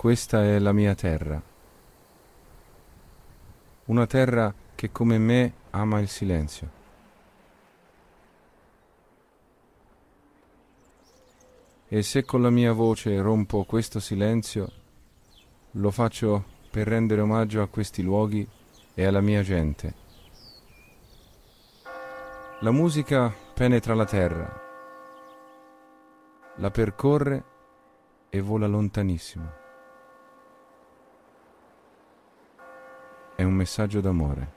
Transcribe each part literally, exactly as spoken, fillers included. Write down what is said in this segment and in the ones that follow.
questa è la mia terra. Una terra che come me ama il silenzio. E se con la mia voce rompo questo silenzio, lo faccio per rendere omaggio a questi luoghi e alla mia gente. La musica penetra la terra, la percorre e vola lontanissimo. È un messaggio d'amore.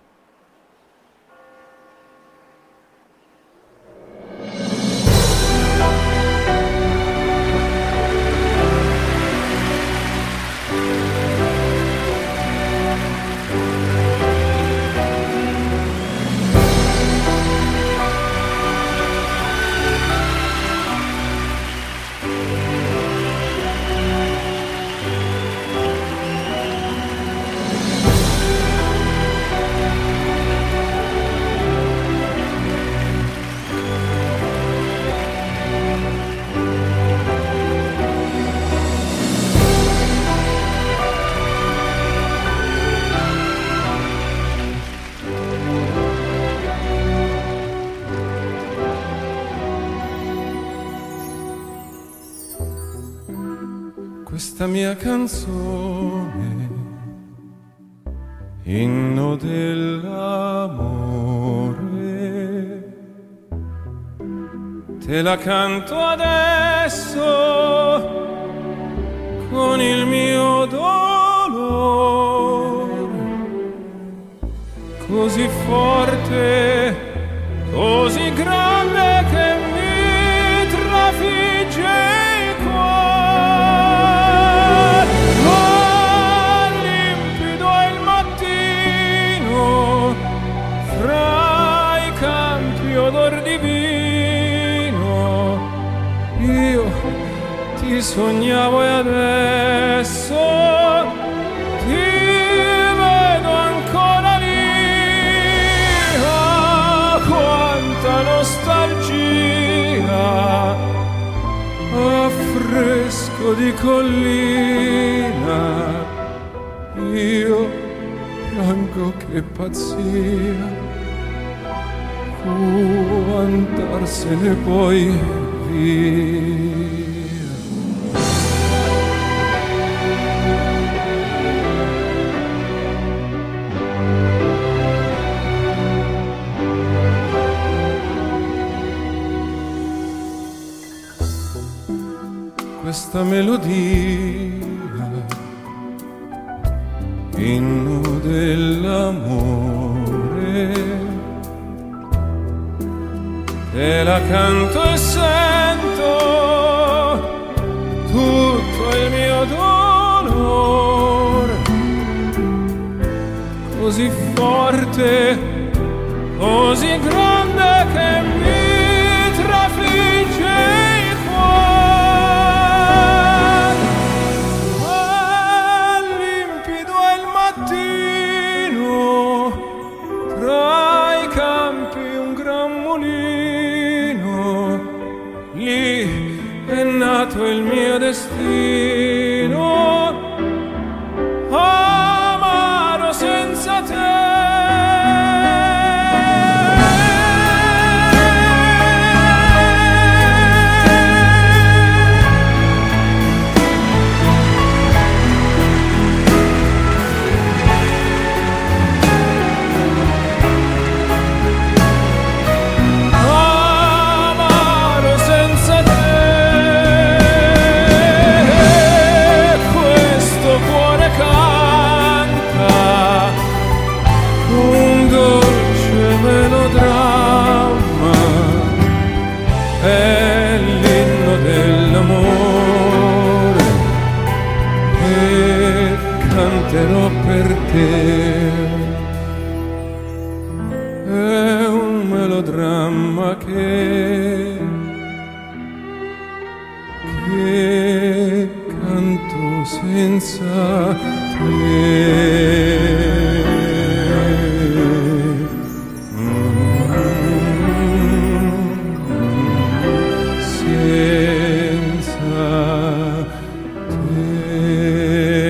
Questa mia canzone, inno dell'amore, te la canto adesso con il mio dolore, così forte, così grande che mi trafigge. Odor divino, io ti sognavo e adesso ti vedo ancora lì. Ah, quanta nostalgia, affresco di collina, io piango che pazzia. Può andarsene poi via. Questa melodia, inno dell'amore, te la canto e sento tutto il mio dolore, così forte, così grande che mi trafigge il cuore. È limpido il mattino, tra i campi un gran mulino, lì è nato il mio destino, amaro senza te. È l'inno dell'amore e canterò per te. È un melodramma che, che canto senza te. Senza te.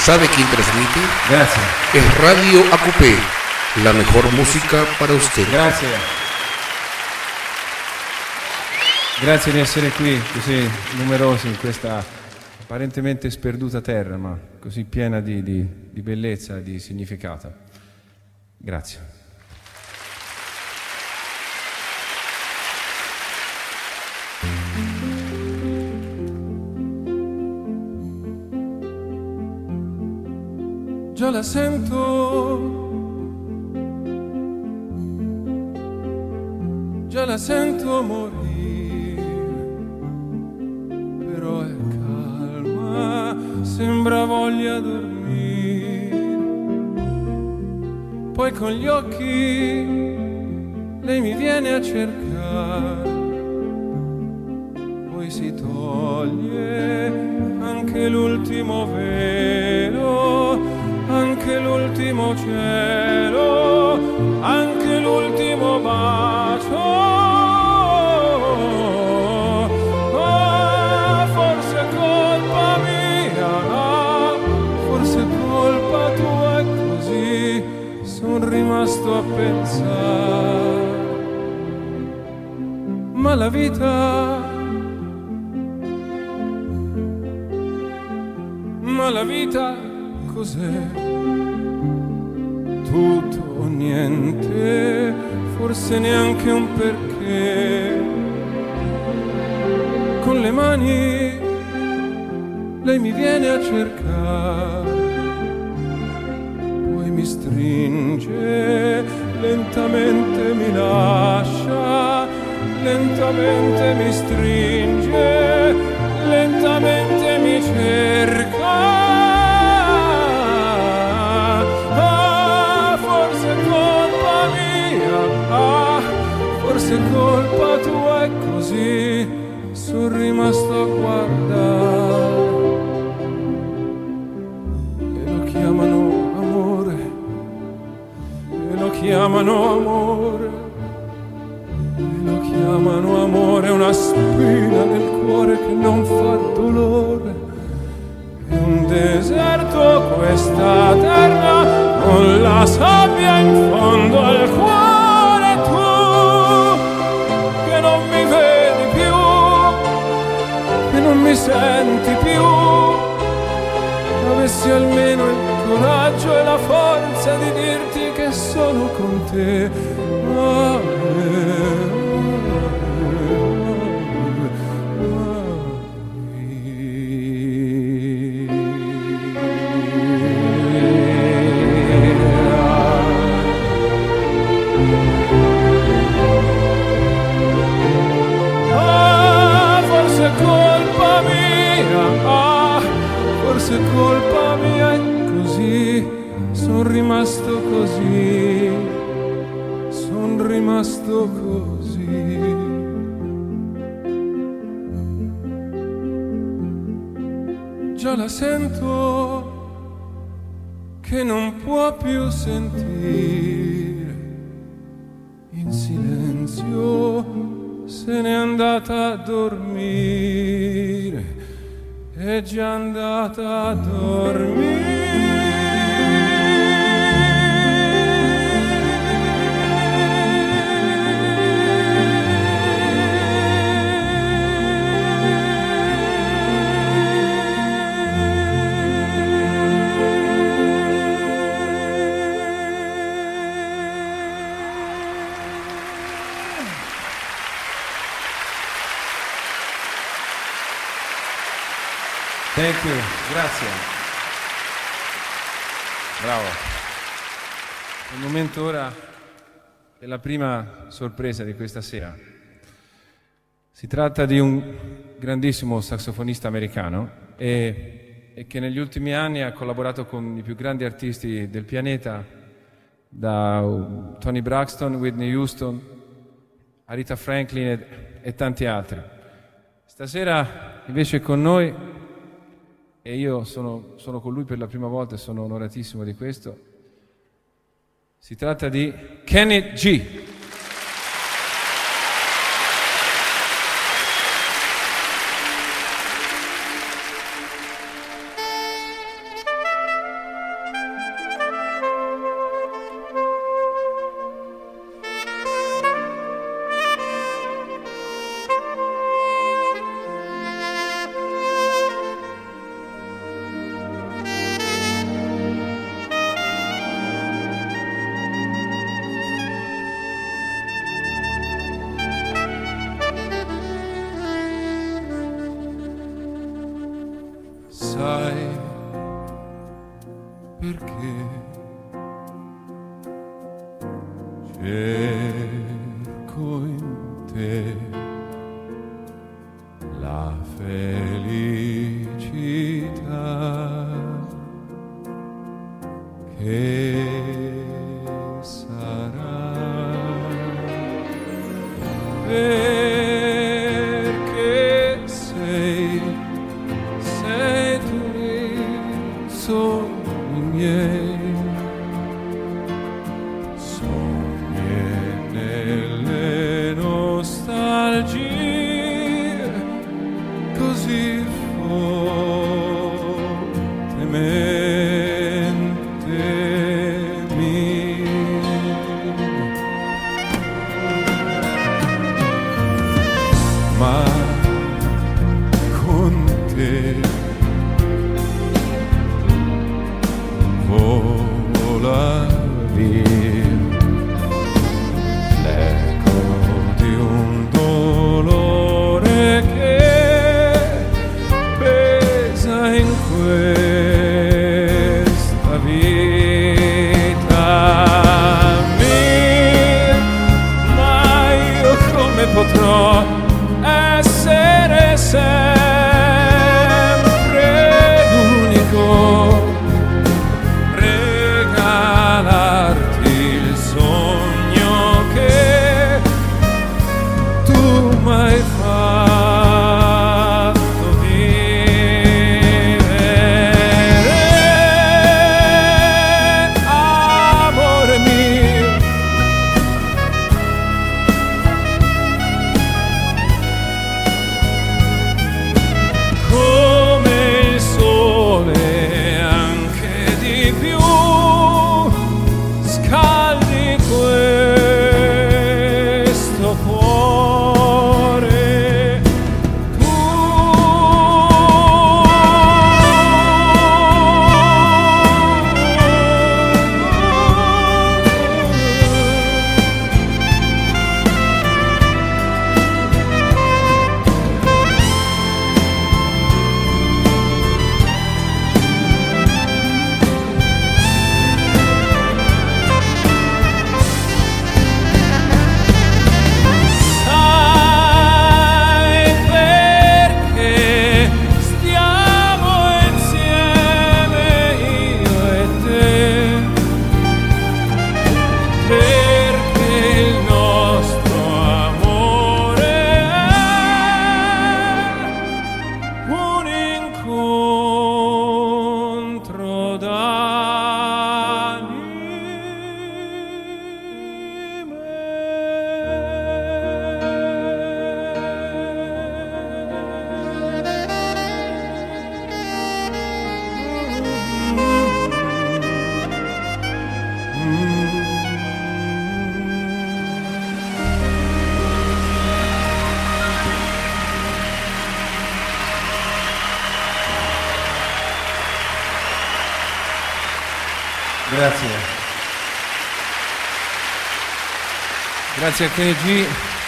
¿Sabe quién transmite? Grazie. Es Radio A Q P, la mejor música para usted. Grazie. Grazie di essere qui così numerosi in questa apparentemente sperduta terra, ma così piena di, di, di bellezza e di significato. Grazie. Già la sento, già la sento morire, però è calma, sembra voglia dormire. Poi con gli occhi lei mi viene a cercare, poi si toglie anche l'ultimo velo, anche l'ultimo cielo, anche l'ultimo bacio. Ah, forse è colpa mia, forse è colpa tua, e così son rimasto a pensare. Ma la vita, ma la vita cos'è? Tutto o niente, forse neanche un perché. Con le mani lei mi viene a cercare, poi mi stringe, lentamente mi lascia, lentamente mi stringe, lentamente mi cerca. Forse è colpa tua, e così son rimasto a guardare. E lo chiamano amore, e lo chiamano amore, e lo chiamano amore, una spina nel cuore che non fa dolore. È un deserto questa terra, con la sabbia in fondo al cuore. Non mi senti più, avessi almeno il coraggio e la forza di dirti che sono con te. Ah, eh, forse è colpa mia, e così son rimasto così, son rimasto così. Già la sento che non può più sentire, in silenzio se n'è andata a dormire, è già andata a dormire. Thank you, grazie. Bravo. È il momento ora della prima sorpresa di questa sera. Si tratta di un grandissimo sassofonista americano e, e che negli ultimi anni ha collaborato con i più grandi artisti del pianeta, da Tony Braxton, Whitney Houston, Aretha Franklin e, e tanti altri. Stasera invece è con noi, e io sono, sono con lui per la prima volta e sono onoratissimo di questo. Si tratta di Kenny G. cerco in te la felicità che sarà, perché sei, sei tu i sogni miei, sogni nelle nostalgie così fortemente mie. Ma con te vola via l'eco di un dolore che pesa in questa vita mia, ma io come potrò essere sempre l'unico, regalarti il sogno che tu m'hai fatto vivere, amore mio. Come il sole, anche di più, scaldi questo cuore. Tu sai perché stiamo insieme io e te, perché il nostro amore è un incontro Grazie. Grazie a Kenny G.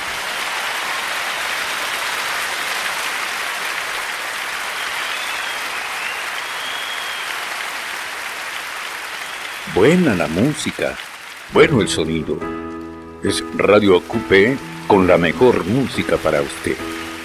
Buena la música, bueno el sonido. Es Radio Acupé con la mejor música para usted.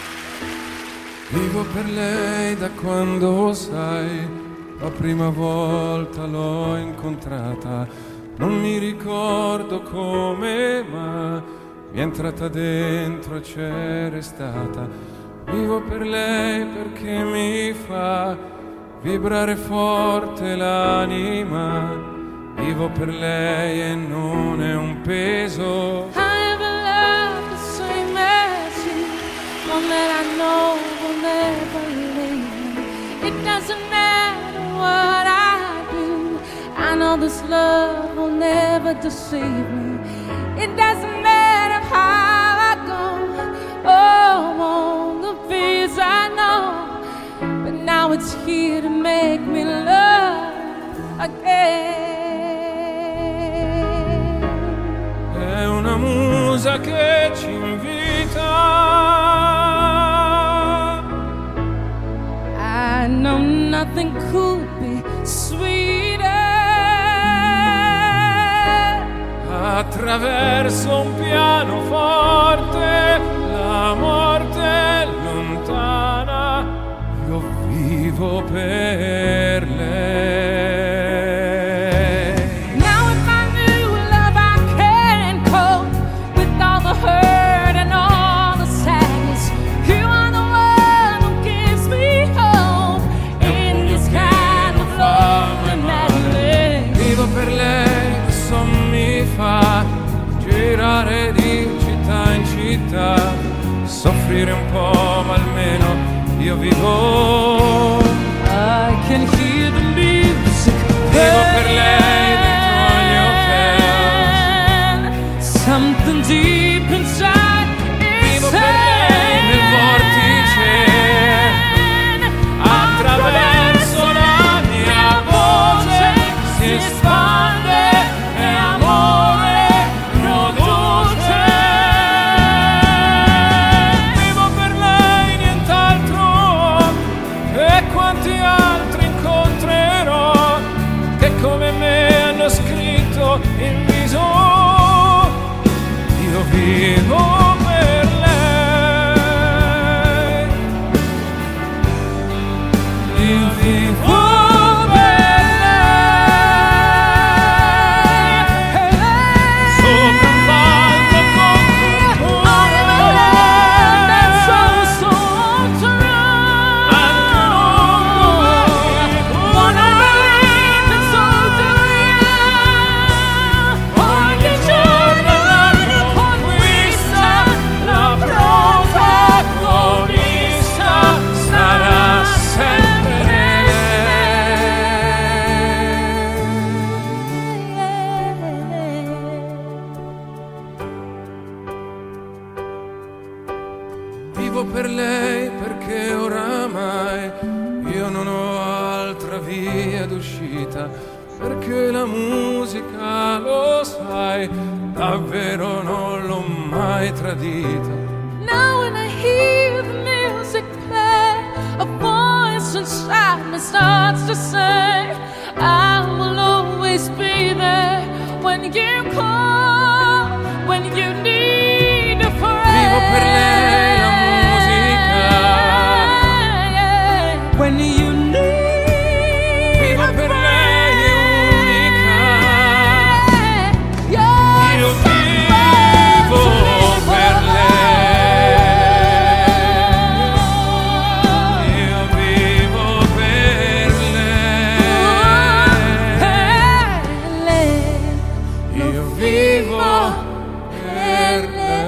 Vivo per lei da quando, sai, la prima volta l'ho incontrata. Non mi ricordo come, ma mi è entrata dentro e c'è restata. Vivo per lei perché mi fa vibrare forte l'anima. Vivo per lei e non è un peso. I never loved the same as you. One that I know will never leave me. It doesn't matter what I do. I know this love will never deceive me. It doesn't matter how I go. Oh, all the fears I know. But now it's here to make me love again. È una musa che ci invita. I know nothing could be sweeter. attraverso un pianoforte, la morte è lontana, io vivo per lei. Now with my new love I can cope with all the hurt and all the sadness. You are the one who gives me hope in this kind of love and madness. Vivo per lei, questo mi fa girare di città in città, soffrire un po' ma almeno io vivo. I can hear the music. Vivo per lei dentro ogni hotel. Something deep inside is Vivo per lei nel vortice, attraverso la mia voce si espande e amore produce. Vivo per lei, nient'altro, e quanti altri incontrerò che come me hanno scritto in viso. Io vivo per lei, io vivo per lei, sopra un palco con cultura, anche non domani, ogni giorno la conquista, la protagonista sarà sempre lei. Vivo per lei perché oramai io non ho altra via d'uscita, perché la musica, lo sai, davvero non l'ho mai tradita. Now when I hear the music play, a voice inside me starts to say, I will always be there when you call, when you need a friend. Vivo per lei la musica, when you need vivo a per friend. lei è unica. You're Io somebody vivo to live per for. lei, io vivo per lei, io vivo per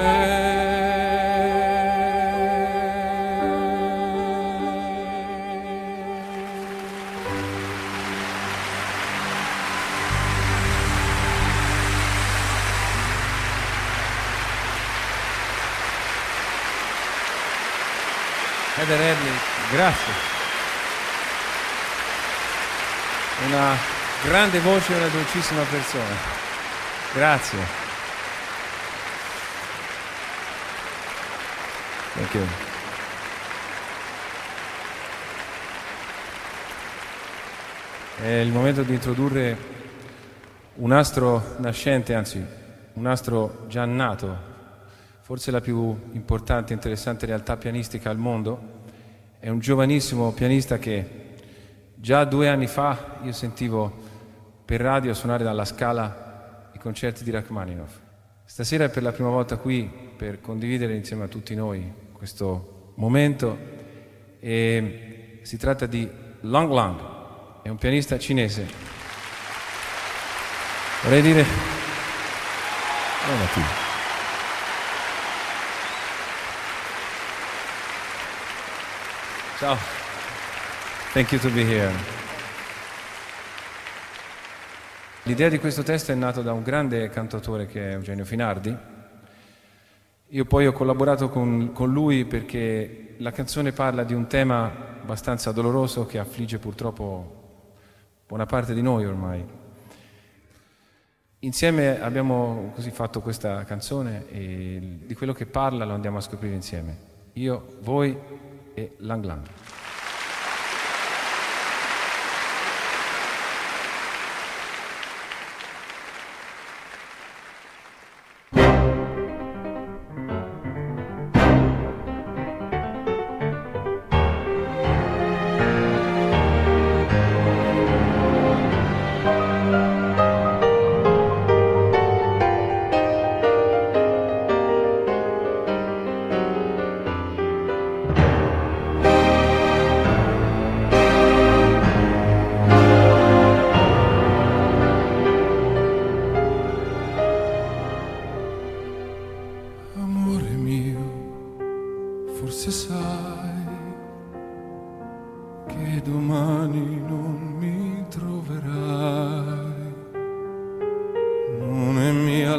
Heather Hadley, grazie. Una grande voce e una dolcissima persona. Grazie. Thank you. È il momento di introdurre un astro nascente, anzi un astro già nato, forse la più importante e interessante realtà pianistica al mondo. È un giovanissimo pianista che già due anni fa io sentivo per radio suonare dalla Scala i concerti di Rachmaninoff. Stasera è per la prima volta qui per condividere insieme a tutti noi questo momento, e si tratta di Lang Lang, è un pianista cinese. Vorrei dire... Oh, Mattia. Ciao. Thank you to be here. L'idea di questo testo è nata da un grande cantautore che è Eugenio Finardi. Io poi ho collaborato con, con lui perché la canzone parla di un tema abbastanza doloroso che affligge purtroppo buona parte di noi ormai. Insieme abbiamo così fatto questa canzone e di quello che parla lo andiamo a scoprire insieme. Io, voi e Lang Lang.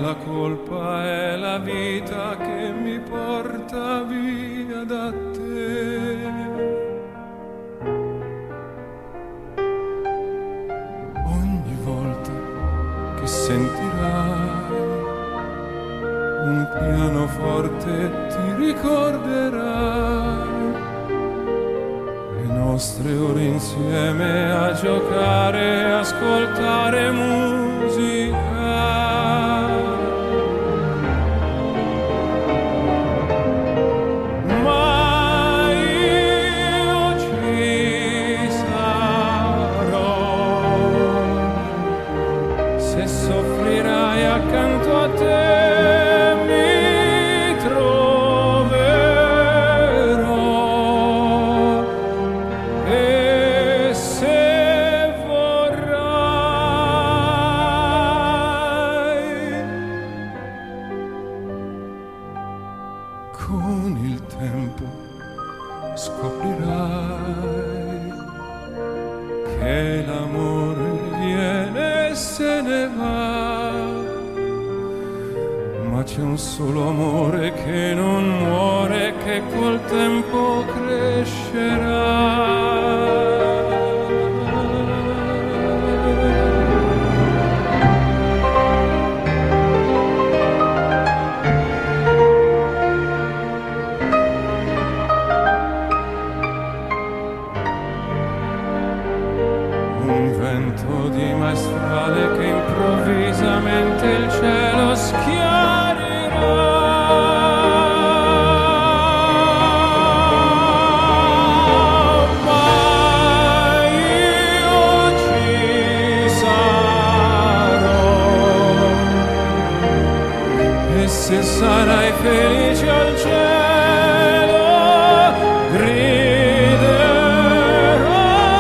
la colpa è la vita che mi porta via da te. Ogni volta che sentirai un pianoforte ti ricorderai le nostre ore insieme a giocare e ascoltare musica. Ma io ci sarò se soffrirai accanto a te. Con il tempo scoprirai che l'amore viene e se ne va, ma c'è un solo amore che non muore, che col tempo crescerà. Un vento di maestrale che improvvisamente il cielo schiarirà. Ma io ci sarò e se sarai felice al cielo griderò.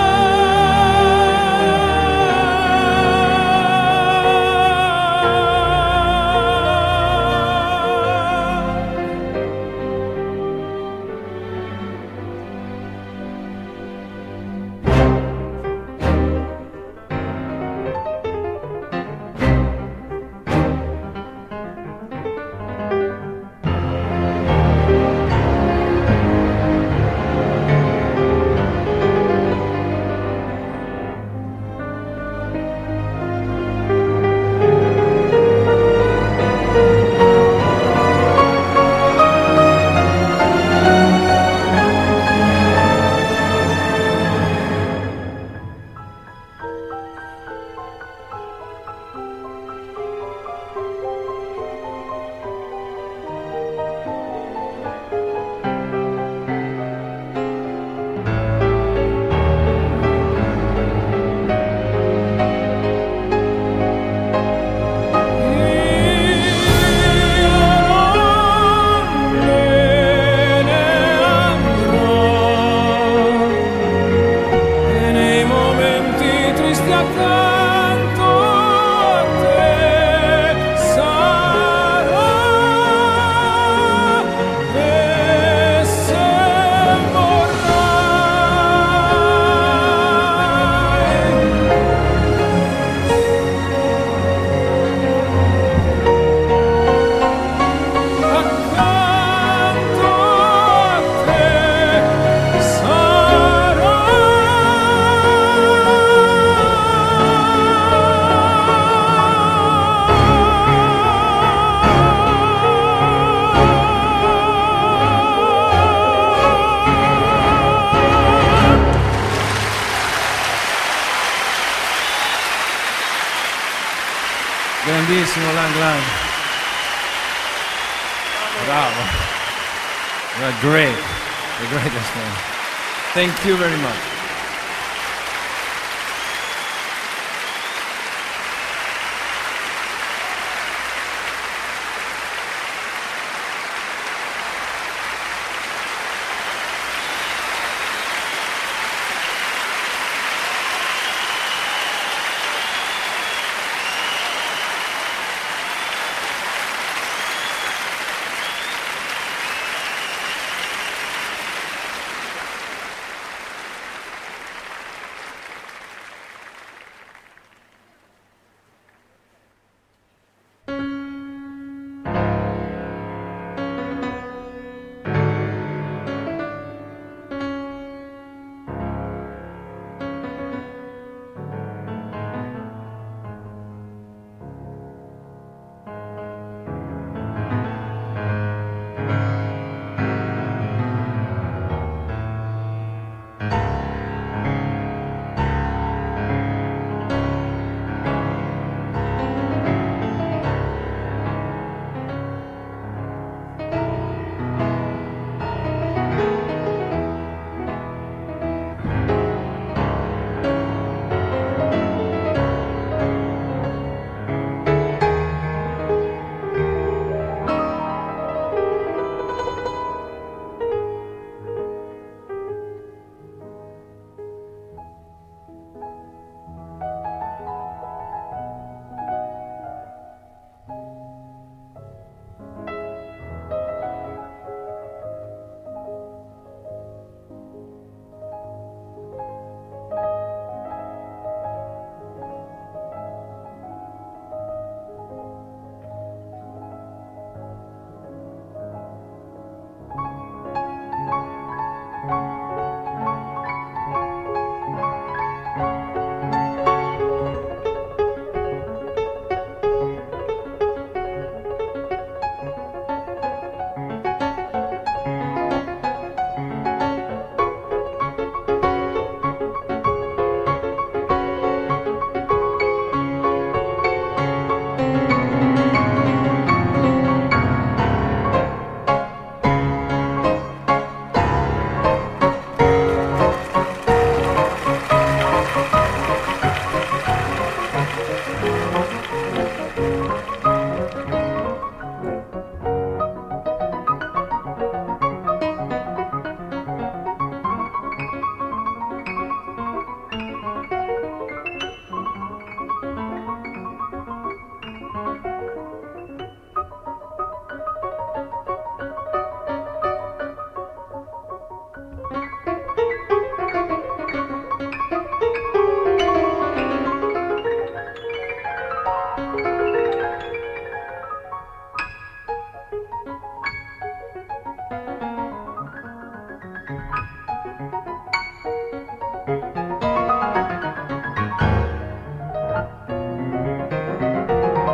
Grandissimo Lang Lang. Bravo. You're great. The greatest man. Thank you very much.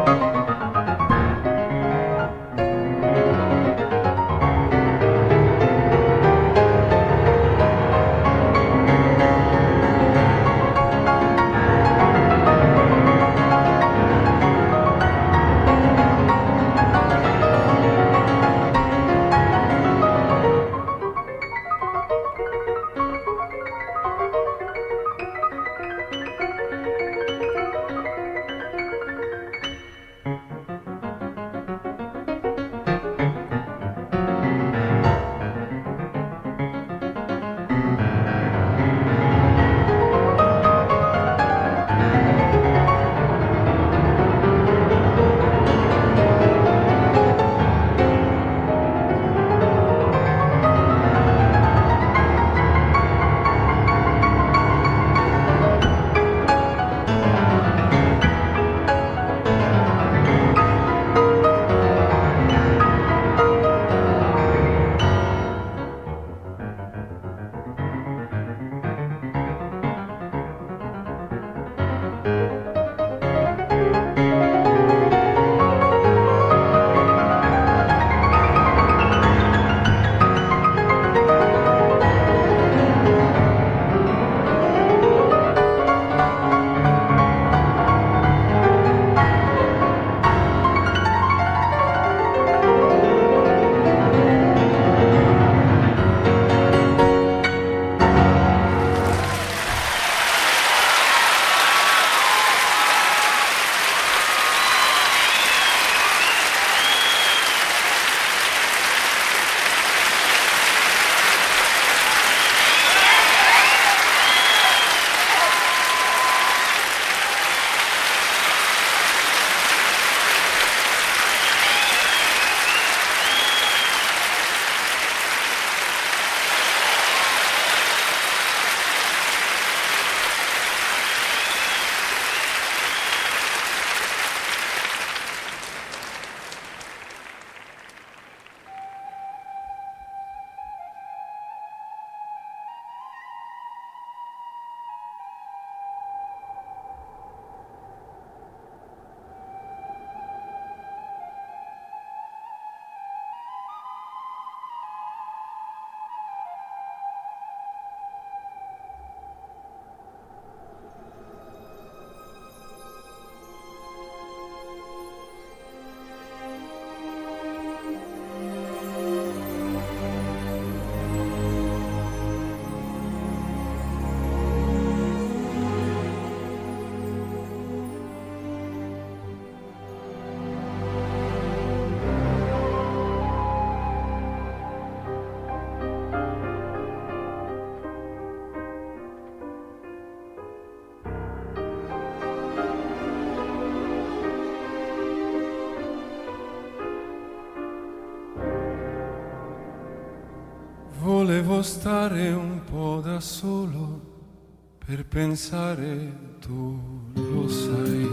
Volevo stare un po' da solo per pensare, tu lo sai.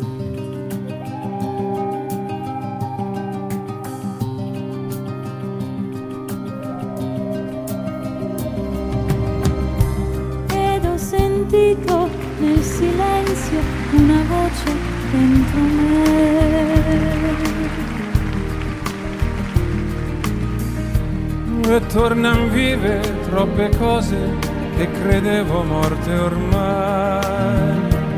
Ed ho sentito nel silenzio una voce dentro me. E tornan vive troppe cose che credevo morte ormai.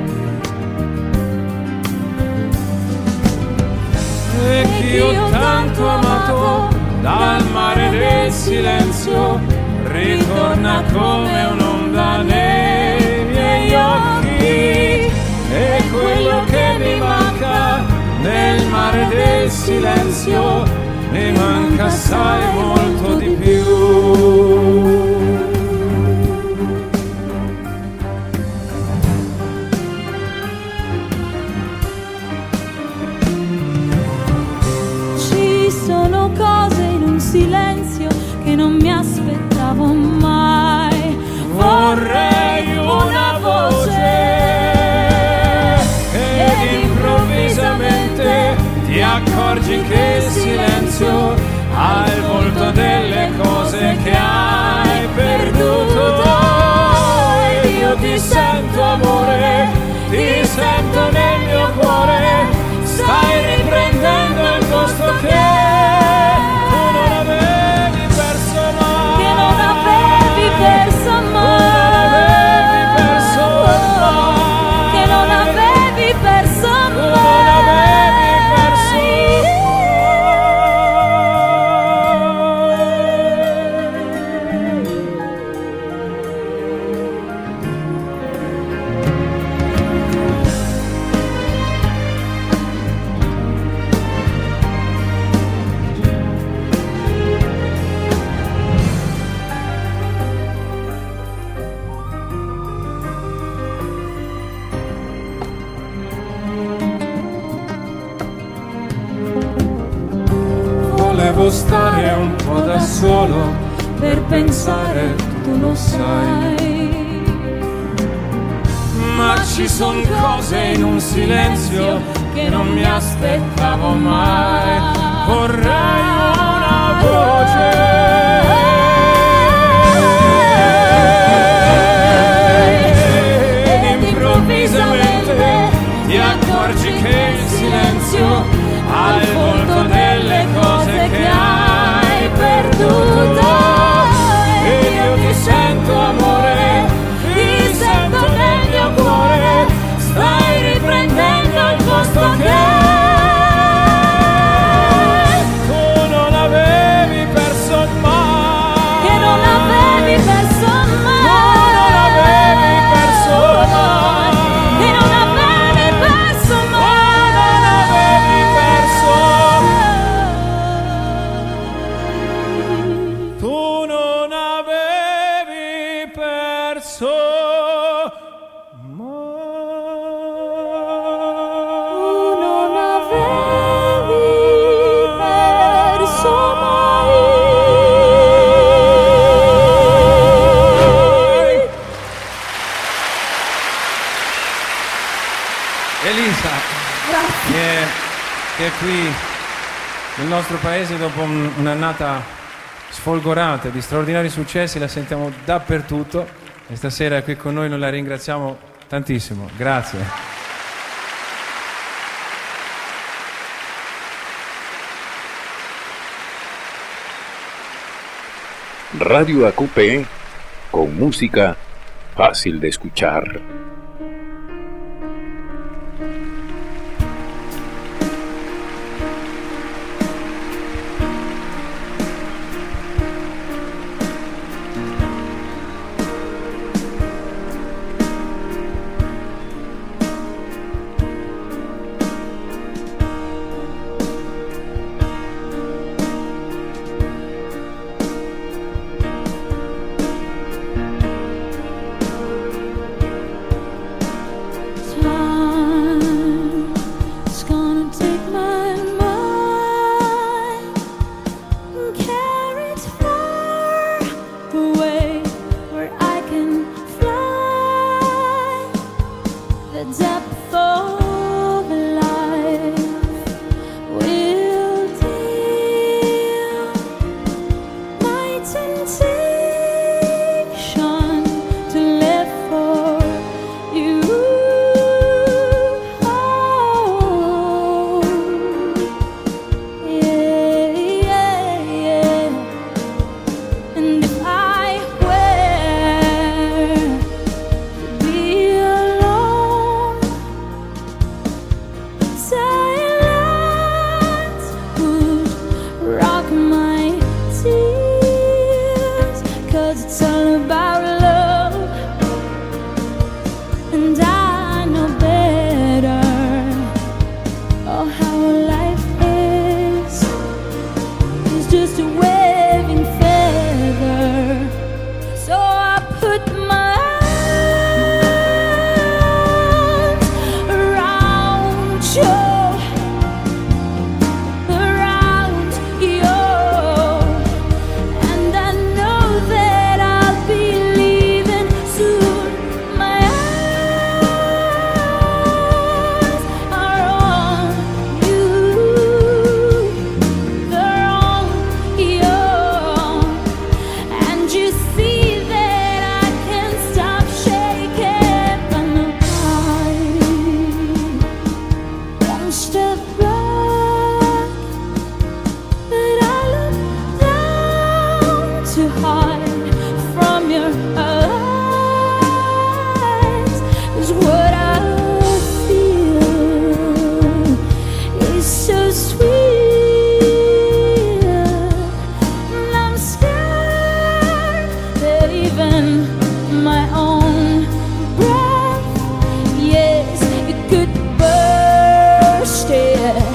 E chi ho tanto amato dal mare del silenzio ritorna come un'onda nei miei occhi. E quello che mi manca nel mare del silenzio mi manca assai molto di più. Ci sono cose in un silenzio che non mi aspettavo mai. Vorrei una voce ed improvvisamente ti accorgi che il silenzio ha il volto delle cose che hai perduto. Ed io ti sento amore, ti sento nel mio cuore, stai devo stare un po' da solo per pensare, tu lo sai. Ma ci son cose in un silenzio che non mi aspettavo mai. Vorrei una voce ed improvvisamente ti accorgi che il silenzio ha il volto delle cose che hai perduto. E io ti sento amore, ti sento nel mio cuore, stai riprendendo il posto che tu non avevi perso mai. Che non avevi perso mai. Tu non avevi perso mai. Che non avevi perso mai. Non avevi perso mai. Tu non avevi perso mai. Tu non avevi perso mai. Elisa, che, che è qui nel nostro paese dopo un- un'annata sfolgorata di straordinari successi, la sentiamo dappertutto e stasera è qui con noi, noi la ringraziamo tantissimo. Grazie. Radio A Q P con música fácil de escuchar. Yeah.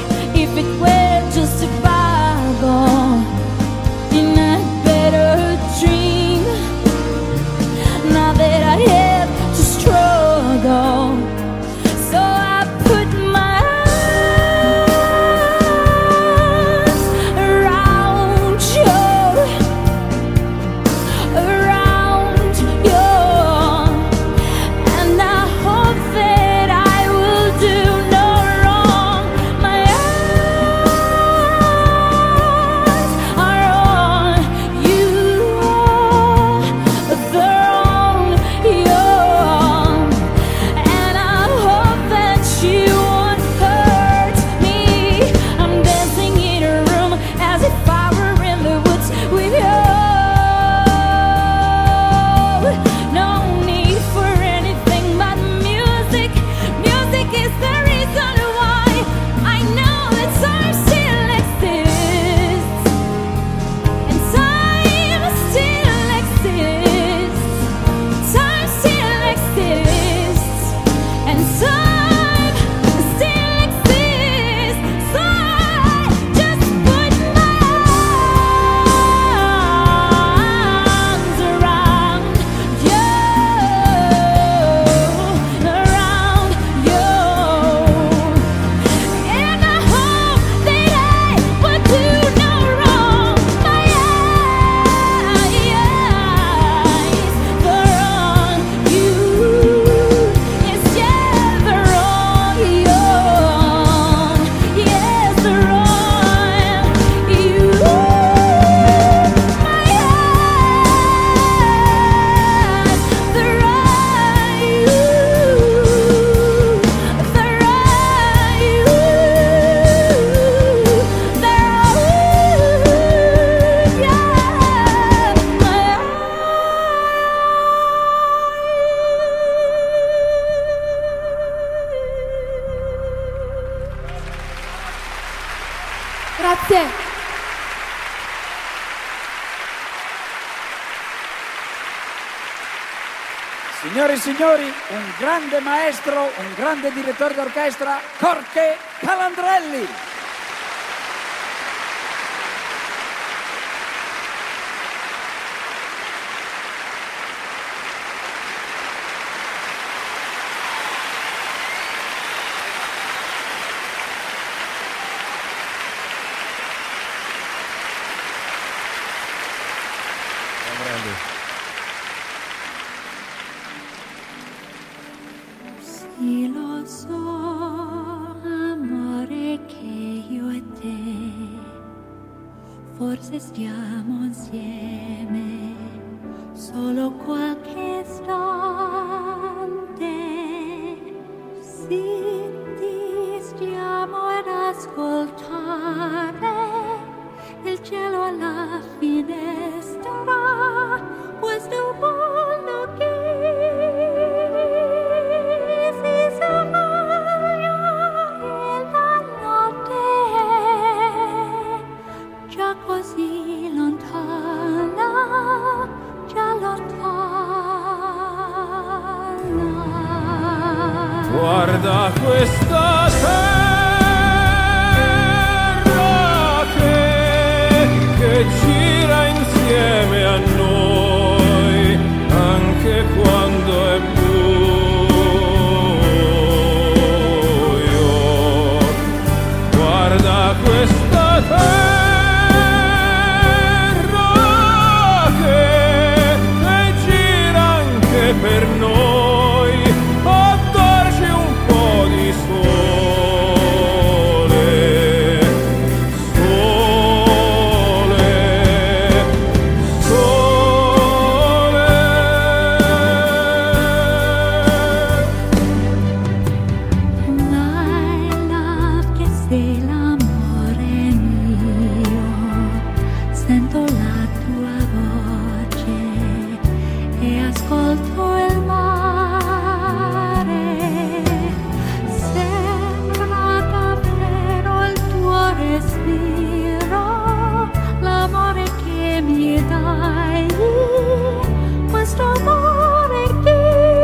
Grazie. Signore e signori, un grande maestro, un grande direttore d'orchestra, Jorge Calandrelli. Sì, lo so, amore, che io e te forse stiamo insieme solo qualche istante. Sì, ti stiamo ad ascoltare il cielo alla finestra, questo mondo che così lontana, già lontana. Guarda questa terra che, che gira insieme a noi, anche quando è buio. Guarda questa terra per noi, a darci un po' di sole, sole, sole. My love, che sei l'amore mio, sento la tua voce e ascolto il mare, sembra davvero il tuo respiro, l'amore che mi dai, questo amore che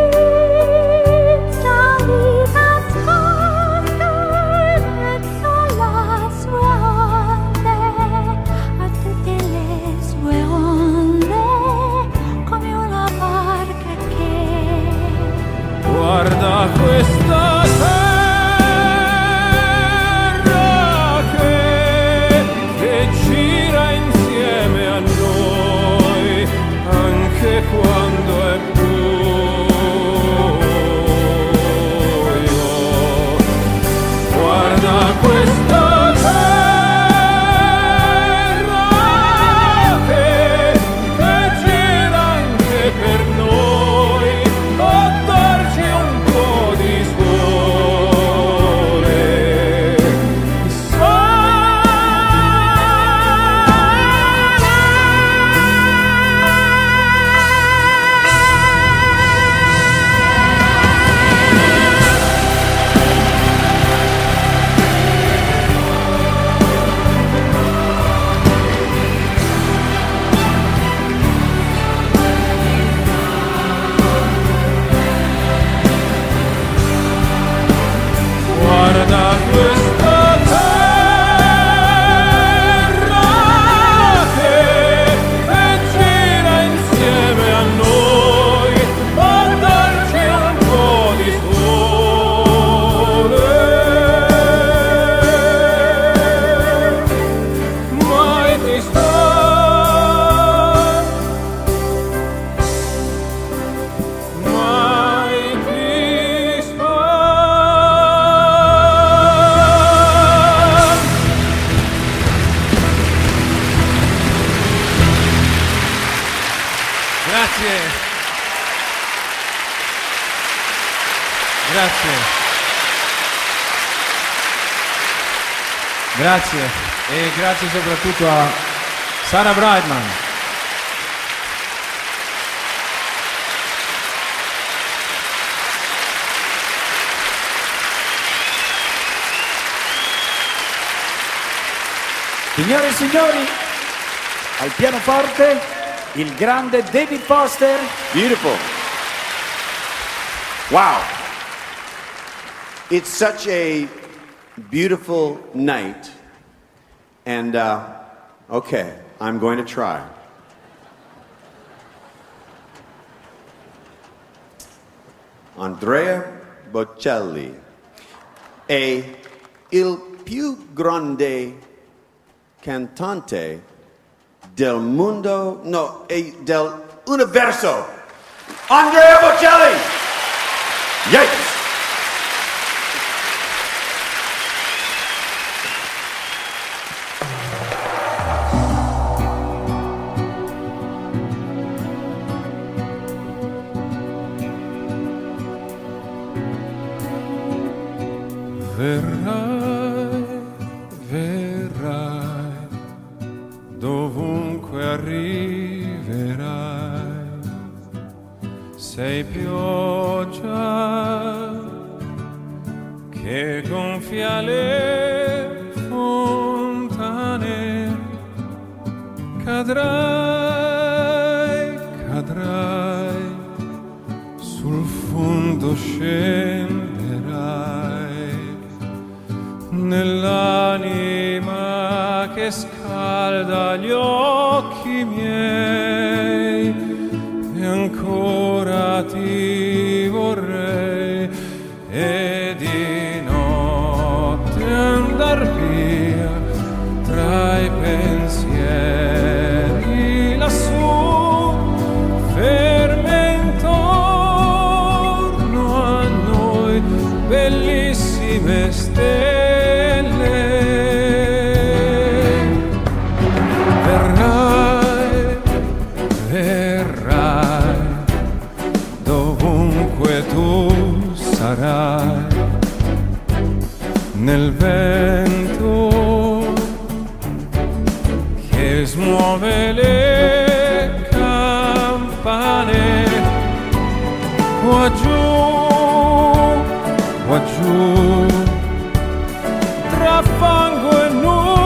sta lì nascosto in mezzo alle sue onde, a tutte le sue onde, come una barca che Guarda questa terra che, che gira insieme a noi, anche quando è buio. Guarda questa terra che, che gira anche per noi, a darci un po' di sole, guarda questa terra che, che gira insieme a noi, a darci un po' di sole, mai ti sta, mai ti sta. Grazie. Grazie. Grazie. E grazie soprattutto a Sarah Brightman. Signore e signori, al pianoforte il grande David Foster. Beautiful. Wow. It's such a beautiful night. And, uh, okay, I'm going to try. Andrea Bocelli è il più grande cantante del mondo, no, è del universo. Andrea Bocelli! Yikes! Verrai, verrai, dovunque arriverai, sei pioggia che gonfia le fontane, cadrai, cadrai, sul fondo scenderai, nell'anima che scalda gli occhi miei, e ancora ti vorrei, e di notte andar via tra i pensieri lassù, ferme intorno a noi bellissime stelle. Sarai nel vento che smuove le campane, qua giù, qua giù, tra fango e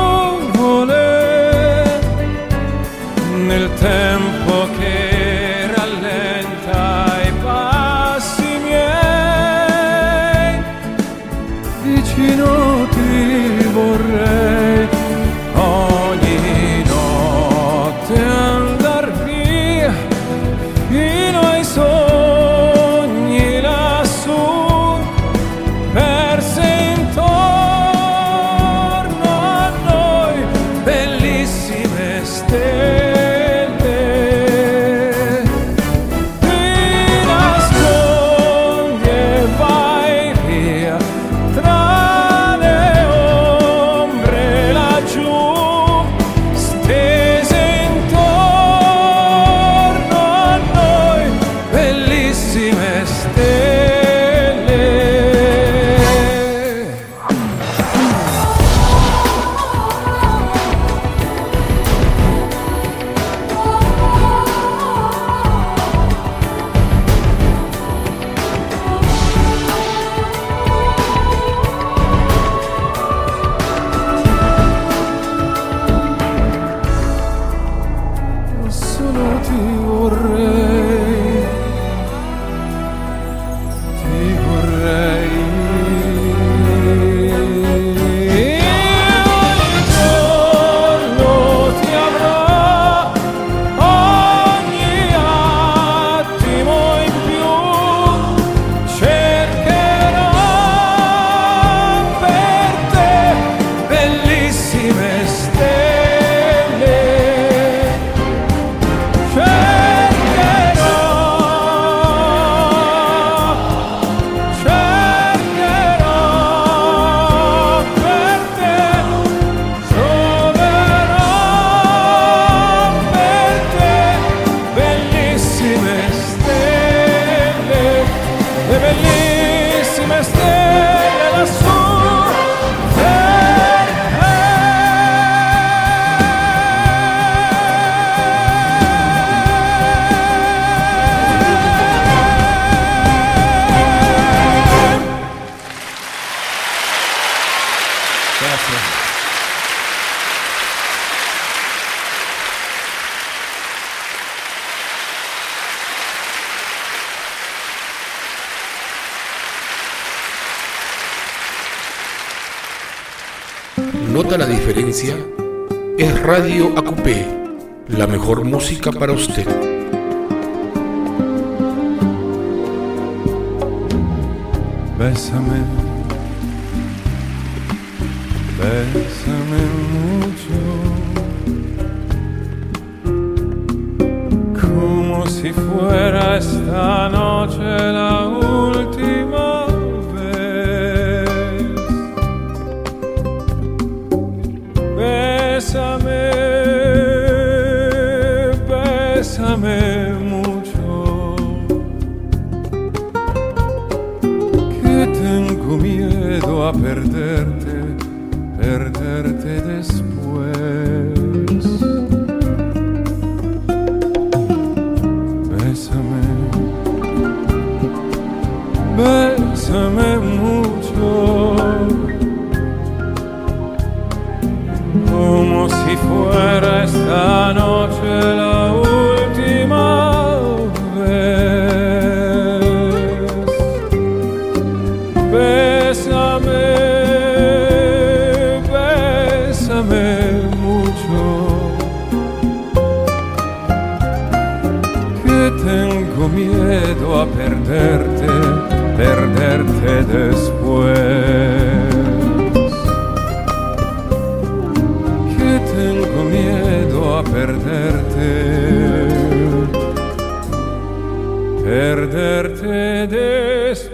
nuvole, nel tempo che rallenta i passi miei, vicino ti vorrei, ogni notte andar via fino ai sogni lassù, perse intorno a noi bellissime stelle. nota la diferencia es Radio A Q P, la mejor música para usted. Bésame, bésame mucho, como si fuera esta noche la última vez. Bésame, bésame mucho, que tengo miedo a perderte, perderte después. Bésame, bésame mucho, como si fuera esta noche la última vez. Bésame, bésame mucho, que tengo miedo a perderte, perderte después. Que tengo miedo a perderte, perderte después.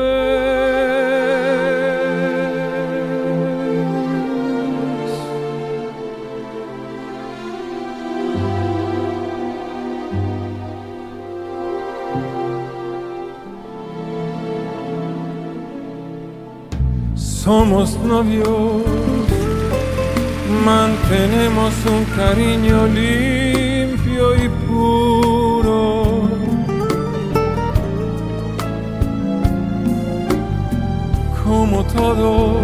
Somos novios, mantenemos un cariño limpio y puro. Como todos,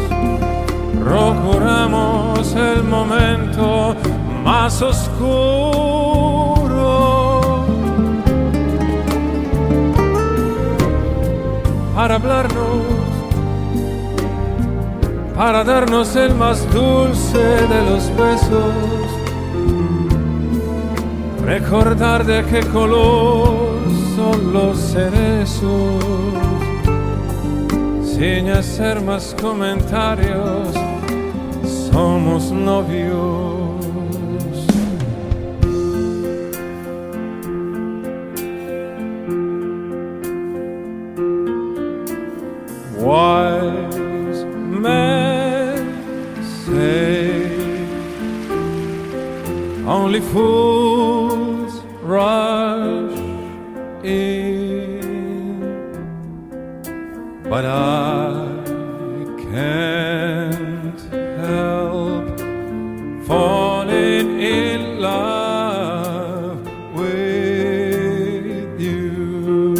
procuramos el momento más oscuro para hablarnos, para darnos el más dulce de los besos, recordar de qué color son los cerezos, sin hacer más comentarios, somos novios. Wise men say only fools rush in, but I can't help falling in love with you.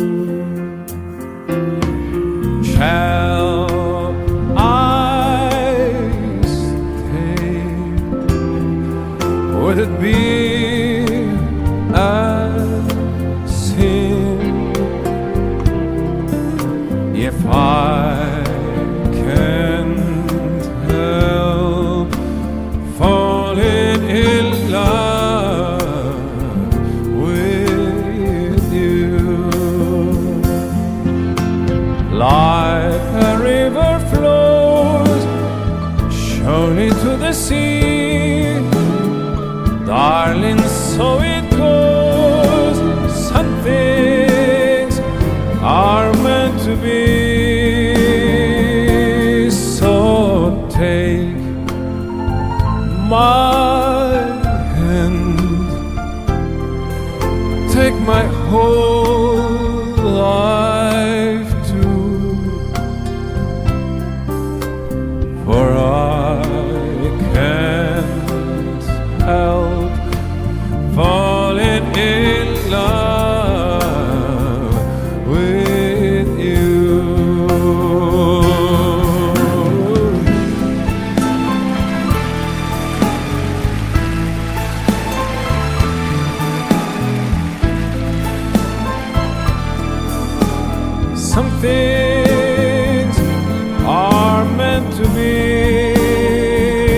Shall I stay? Would it be a sin if I can't help falling in love with you? Like a river flows surely to the sea, darling, so it goes. Some things are meant to be. So take my hand, take my whole life too, for I can't help falling in love with you. Some things are meant to be.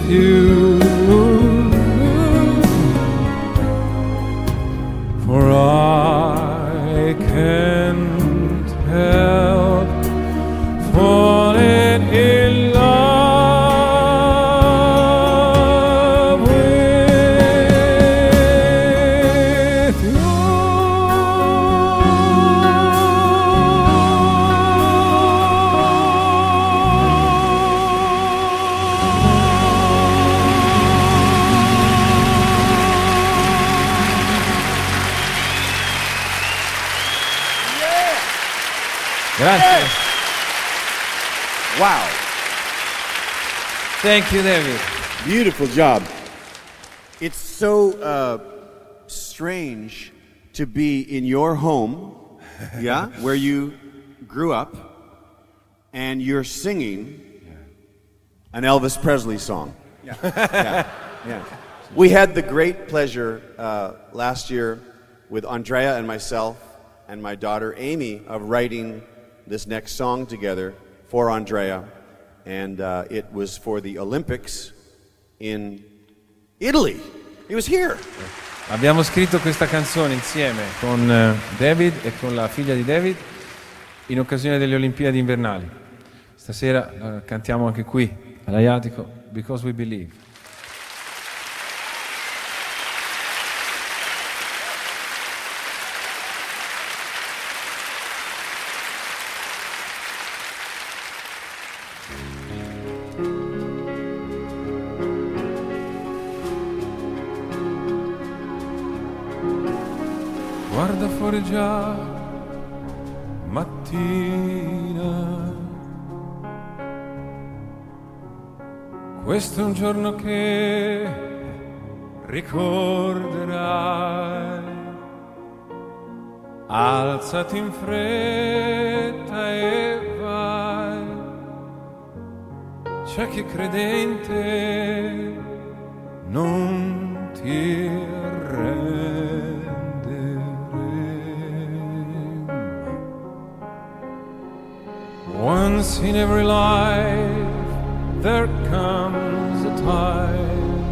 you, for I can't help falling in love with you. Grazie. Wow. Thank you, David. Beautiful job. It's so uh, strange to be in your home, yeah, where you grew up, and you're singing an Elvis Presley song. Yeah. yeah. yeah. We had the great pleasure uh, last year with Andrea and myself and my daughter Amy of writing this next song together for Andrea, and uh, it was for the Olympics in Italy. He was here. Abbiamo scritto questa canzone insieme con eh, David e con la figlia di David in occasione delle Olimpiadi invernali. Stasera eh, cantiamo anche qui all'Aiatico, Because We Believe. Guarda fuori già mattina, questo è un giorno che ricorderai. Alzati in fretta e vai, c'è chi credente non ti arrende. Once in every life there comes a time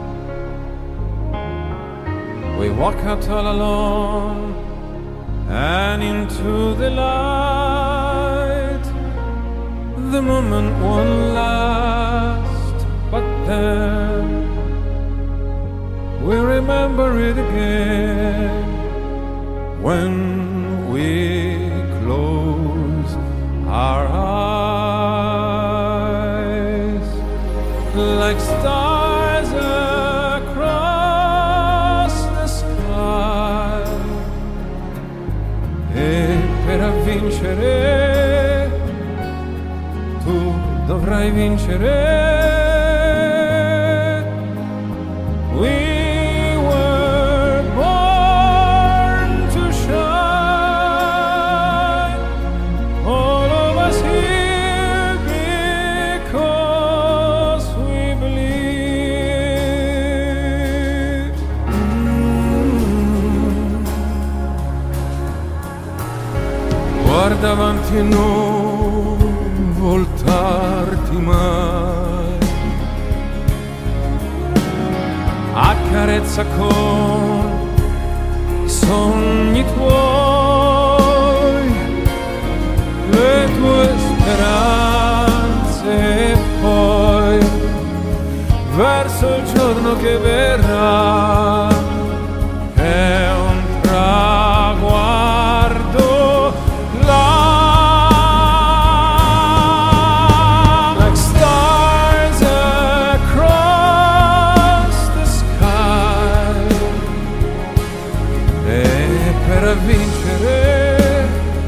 we walk out all alone and into the light. The moment won't last, but then we remember it again when we close our eyes, like stars across the sky. E per vincere tu dovrai vincere. We were born to shine, all of us here because we believe. Mm. Guarda avanti e non voltarti mai, accarezza con i sogni tuoi le tue speranze, e poi verso il giorno che verrà, che è un traguardo là. Like stars across the sky. E per vincere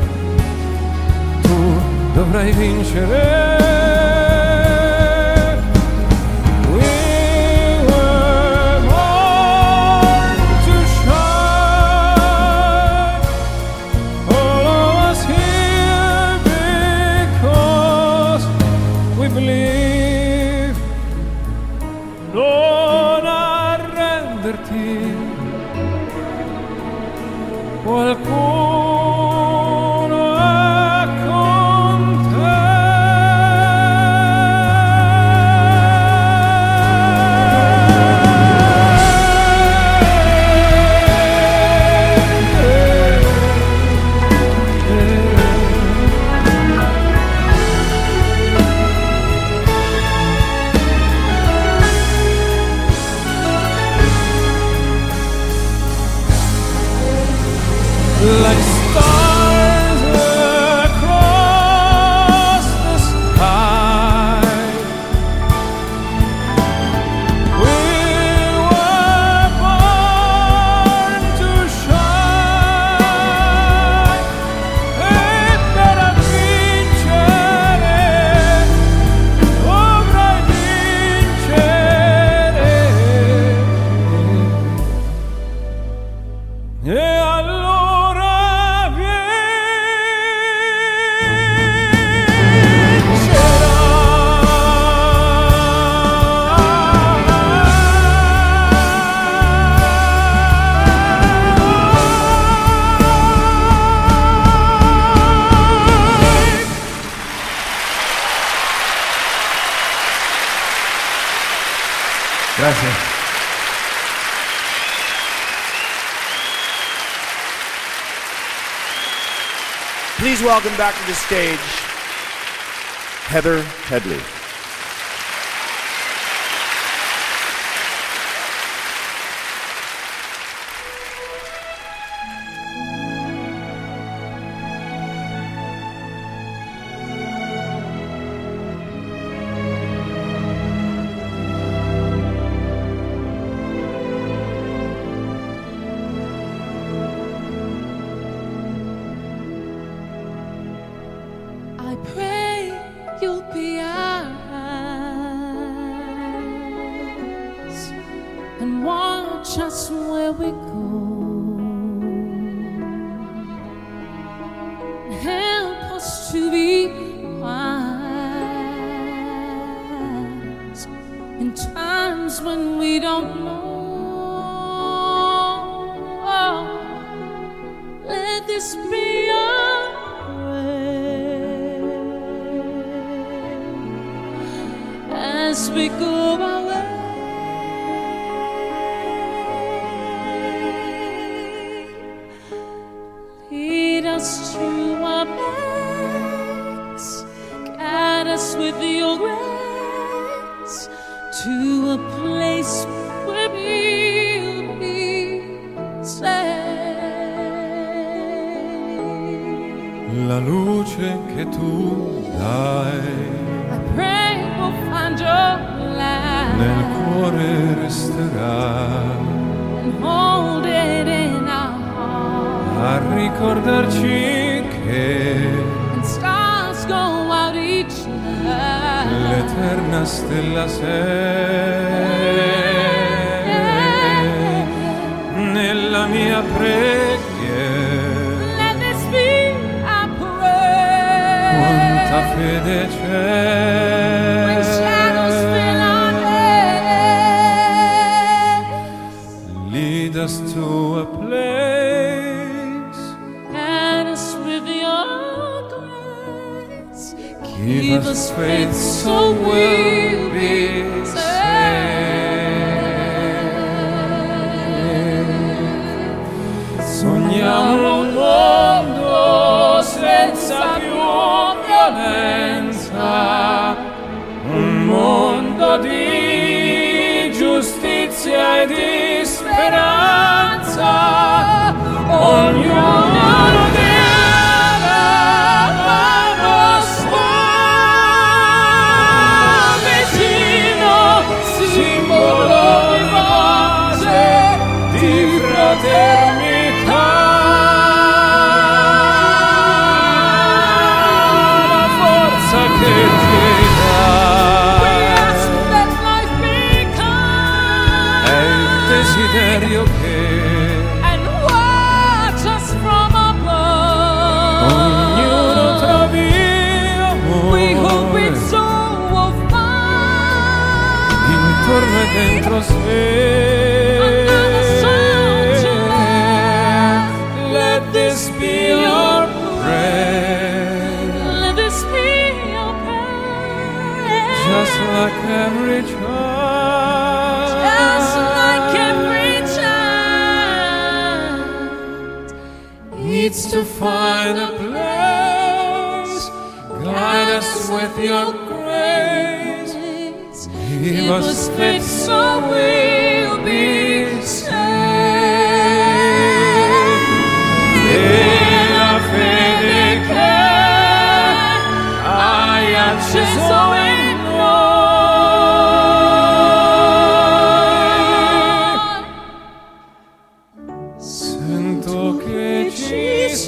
tu dovrai vincere. Non arrenderti, qualcuno è con te. Grazie. Please welcome back to the stage Heather Headley. I pray you'll be ours and watch us where we go. Help us to be wise in times when we don't know. Let this be our as we go our way. Lead us to our place, guide us with your grace to a place where we'll be safe. La luce che tu dai I pray we'll find your light nel cuore resterà and hold it in our heart. a ricordarci che And stars go out each night. l'eterna stella sei. Nella mia preghiera Let this be our prayer. quanta fede c'è. When shadows fill our days, Lead us to a place, guide us with your grace. give us faith so we'll be saved. Sogniamo un mondo senza più violenza, un mondo di giustizia e di speranza. Ognuno dia la nostra vicino, simbolo di pace, di fraternità. La forza che ti dà we ask that life become è il desiderio che and watch us from above. ognuno trovi We hope amore it's so will find intorno e dentro sé. another soul to love. Let this be your prayer, Let this be your prayer. just like every child. Just like every child needs to find a place, guide us with your grace, give us faith so we'll be saved. E la fede che hai acceso in noi, sento che ci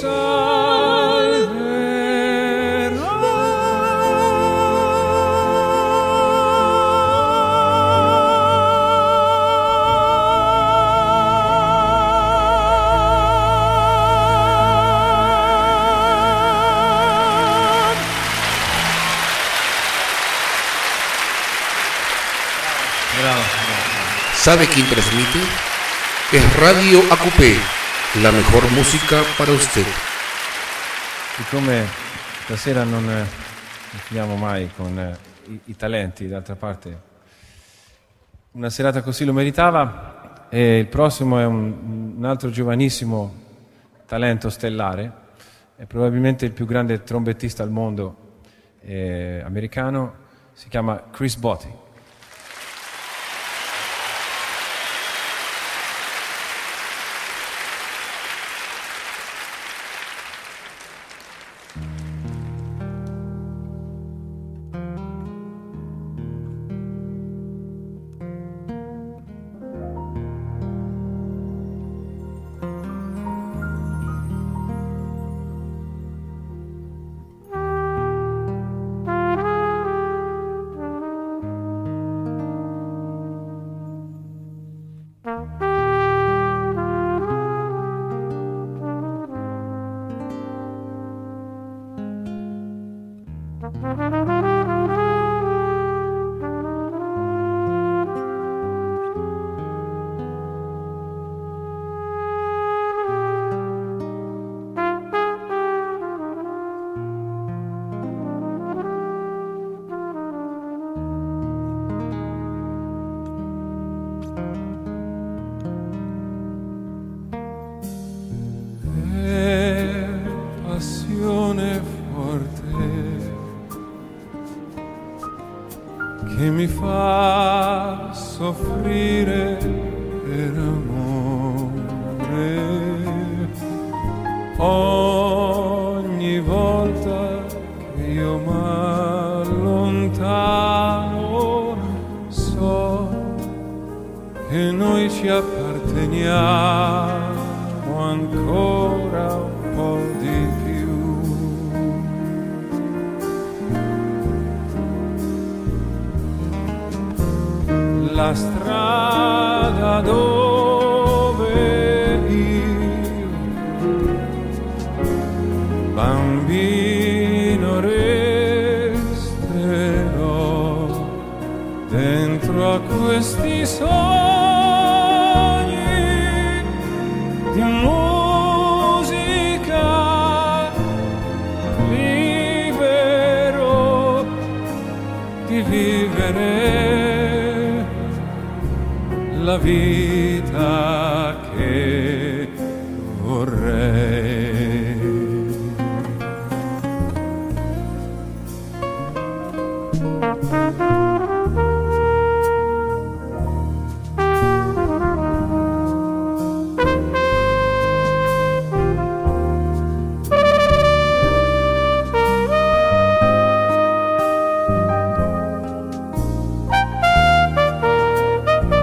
¿Sabe quién transmite? Es Radio A Q P, la mejor música para usted. Siccome stasera non, eh, non finiamo mai con eh, i, i talenti, d'altra parte una serata così lo meritava. E il prossimo è un, un altro giovanissimo talento stellare, è probabilmente il più grande trombettista al mondo eh, americano, si chiama Chris Botti. Che mi fa soffrire per amore ogni volta che io m'allontano, so che noi ci apparteniamo ancora un po' di più. La strada dove io, bambino, resterò dentro a questi sogni di musica, libero di vivere la vita che vorrei.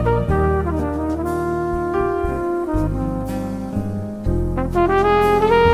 Thank you.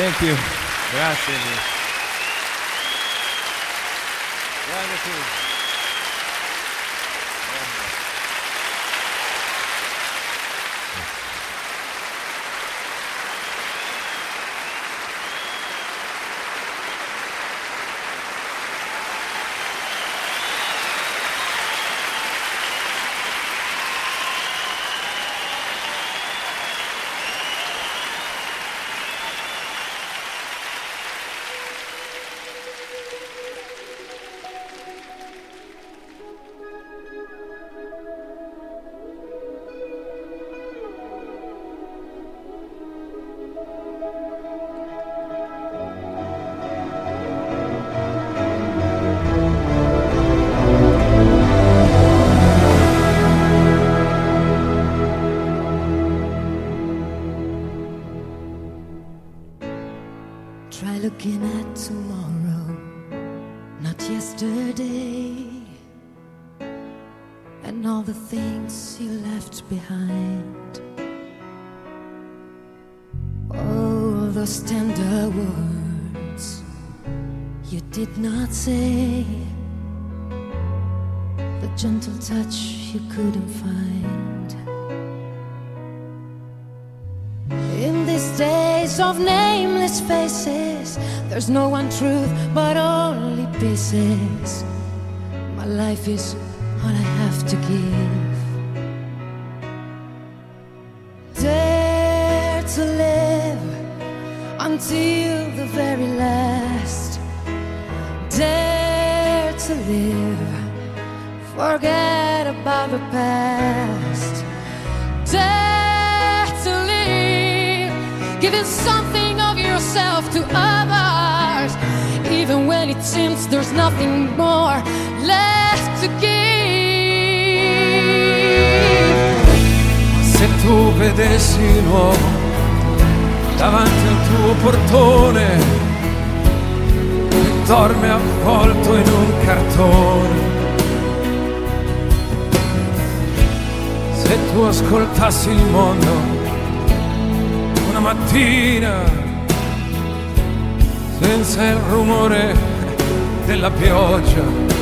Thank you. Grazie. Grande tu. Try looking at tomorrow, not yesterday, and all the things you left behind. Oh, those tender words you did not say, the gentle touch you couldn't find. In these days of nameless faces, there's no one truth but only pieces. My life is all I have to give. Dare to live until the very last. Dare to live, forget about the past. Dare to live, giving something of yourself to others, even when it seems there's nothing more left to give. Se tu vedessi un uomo davanti al tuo portone che dorme avvolto in un cartone, se tu ascoltassi il mondo una mattina senza il rumore della pioggia,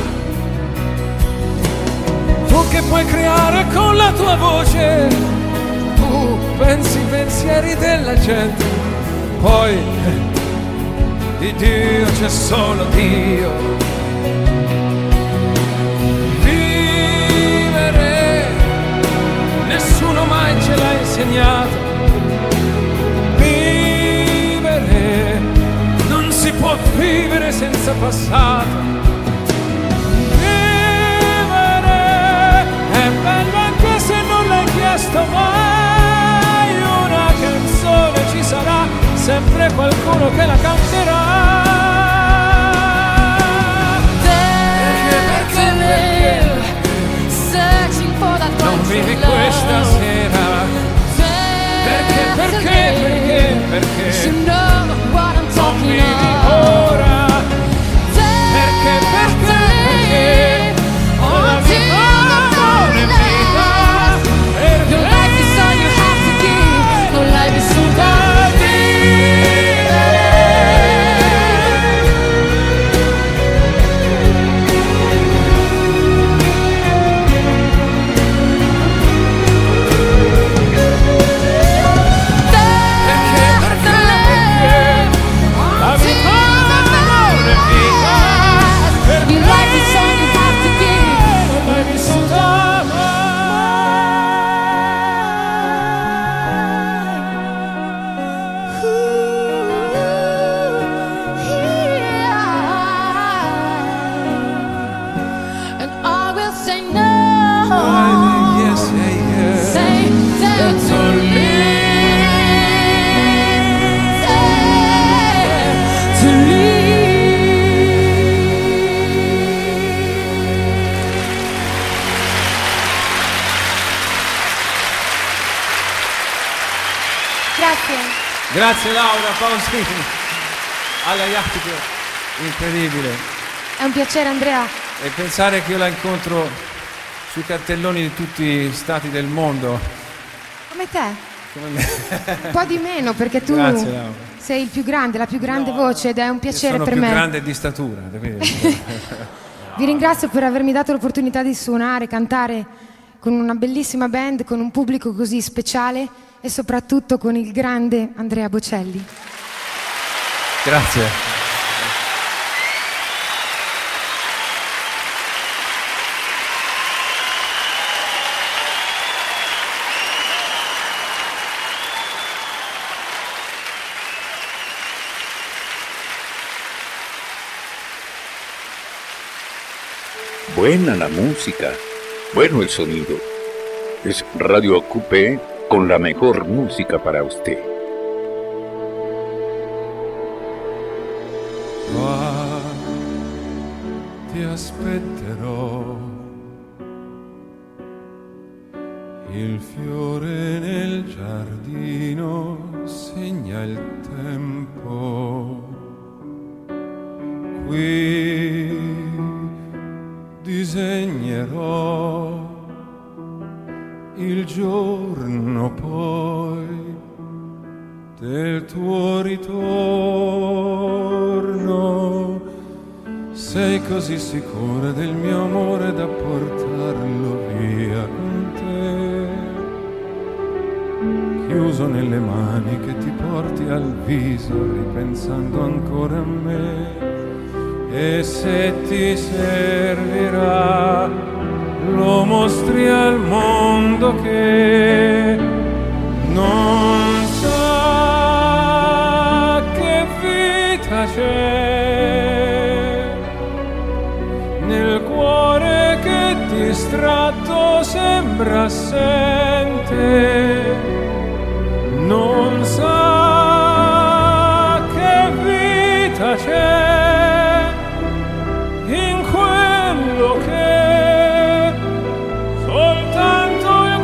tu che puoi creare con la tua voce, tu pensi i pensieri della gente, poi di Dio c'è solo Dio. Vivere nessuno mai ce l'ha insegnato. Vivere non si può vivere senza passato. Vivere è bello anche se non l'hai chiesto mai. Una canzone ci sarà, sempre qualcuno che la canterà. Perché, perché, perché non vivi questa sera? Perché, perché, perché, perché non vivi ora? Perché, perché, perché la vita non è vita, perché non l'hai vissuta a vivere. Grazie Laura Pausini alla Yachtico, incredibile. È un piacere Andrea. E pensare che io la incontro sui cartelloni di tutti gli stati del mondo. Come te? Come me. Un po' di meno perché tu Grazie Laura. sei il più grande, la più grande no, voce ed è un piacere per me. Sono più grande di statura. Vi ringrazio per avermi dato l'opportunità di suonare, cantare con una bellissima band, con un pubblico così speciale e soprattutto con il grande Andrea Bocelli. Grazie. Buena la música, bueno el sonido. Es Radio A Q P con la mejor música para usted. Qua ti aspetterò, il fiore nel giardino segna il tempo. Qui disegnerò il giorno poi del tuo ritorno. Sei così sicura del mio amore da portarlo via con te, chiuso nelle mani che ti porti al viso ripensando ancora a me. E se ti servirà, lo mostri al mondo che non sa che vita c'è nel cuore che distratto sembra assente. Non sa che vita c'è in quello che soltanto il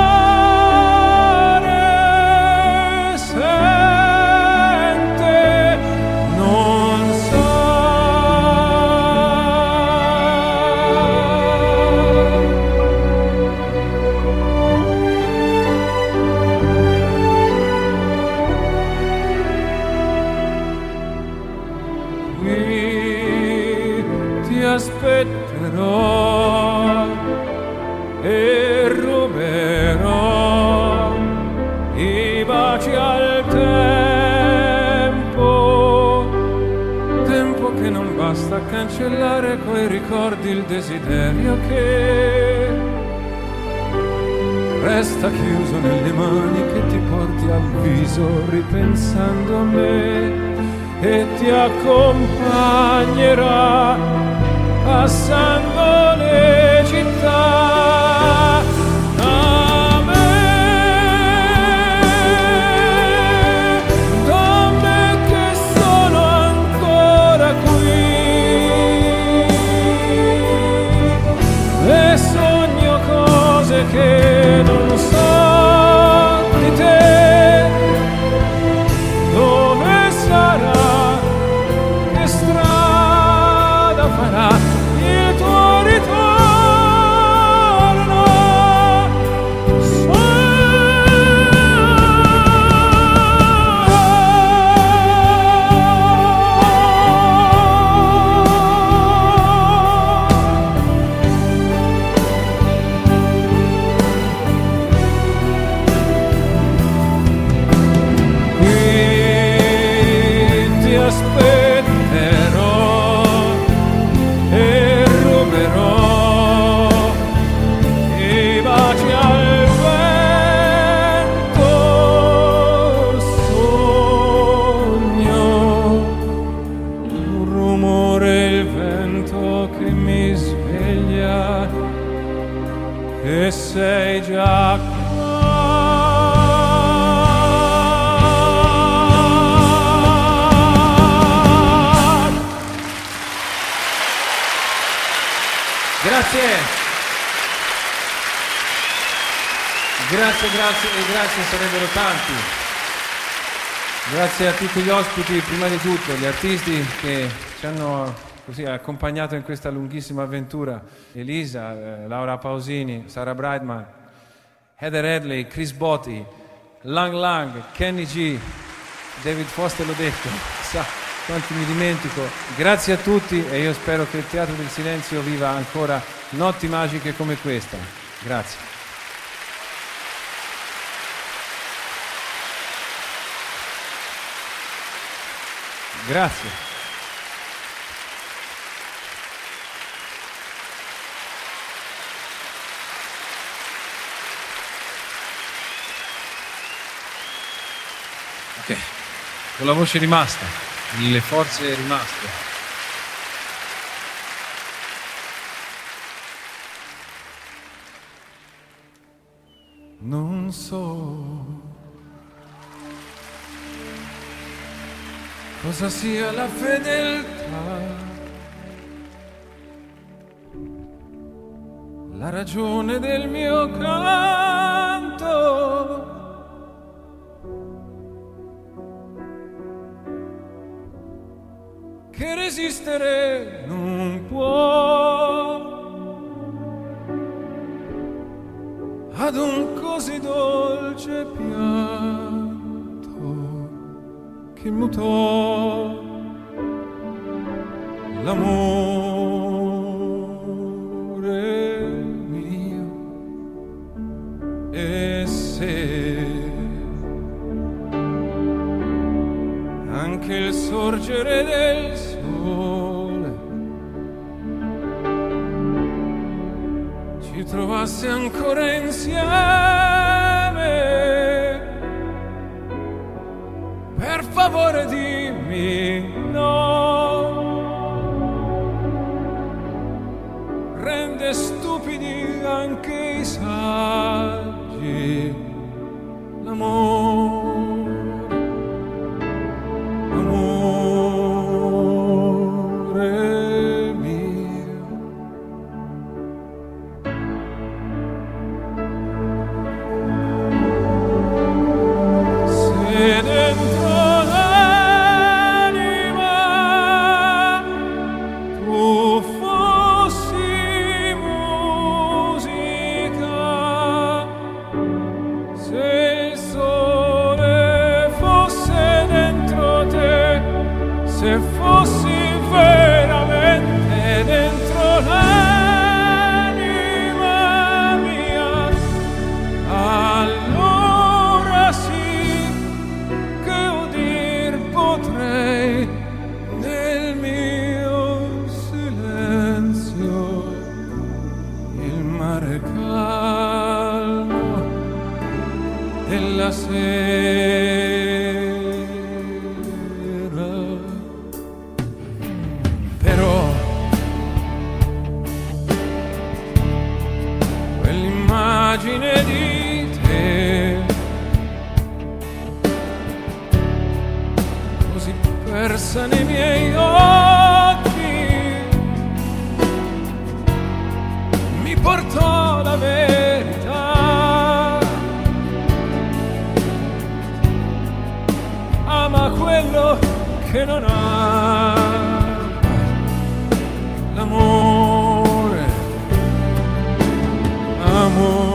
cuore sente. Non sa. Qui ti aspetterò e ruberò i baci al tempo, tempo che non basta a cancellare coi ricordi il desiderio che resta chiuso nelle mani che ti porti al viso ripensando a me. E ti accompagnerà passando le città da me, da me che sono ancora qui e sogno cose che non so di te. Dove sarà? Che strada farà il tuo ritorno? Qui ti aspetterò e ruberò i baci al vento. Sogno un rumore, il vento che mi sveglia e sei già qua. Grazie. Grazie, grazie e grazie sarebbero tanti. Grazie a tutti gli ospiti, prima di tutto, gli artisti che ci hanno così accompagnato in questa lunghissima avventura. Elisa, eh, Laura Pausini, Sarah Brightman, Heather Headley, Chris Botti, Lang Lang, Kenny G, David Foster l'ho detto, sa quanti mi dimentico. Grazie a tutti e io spero che il Teatro del Silenzio viva ancora notti magiche come questa. Grazie. Grazie. Ok, con la voce rimasta, le forze rimaste. Non so cosa sia la fedeltà, la ragione del mio canto. Che resistere non può ad un così dolce pianto che mutò l'amore mio. E se anche il sorgere del sole ci trovasse ancora insieme, per favore dimmi no. Rende stupidi anche i saggi l'amore. Nei miei occhi mi portò la verità. Ama quello che non ha l'amore, amore.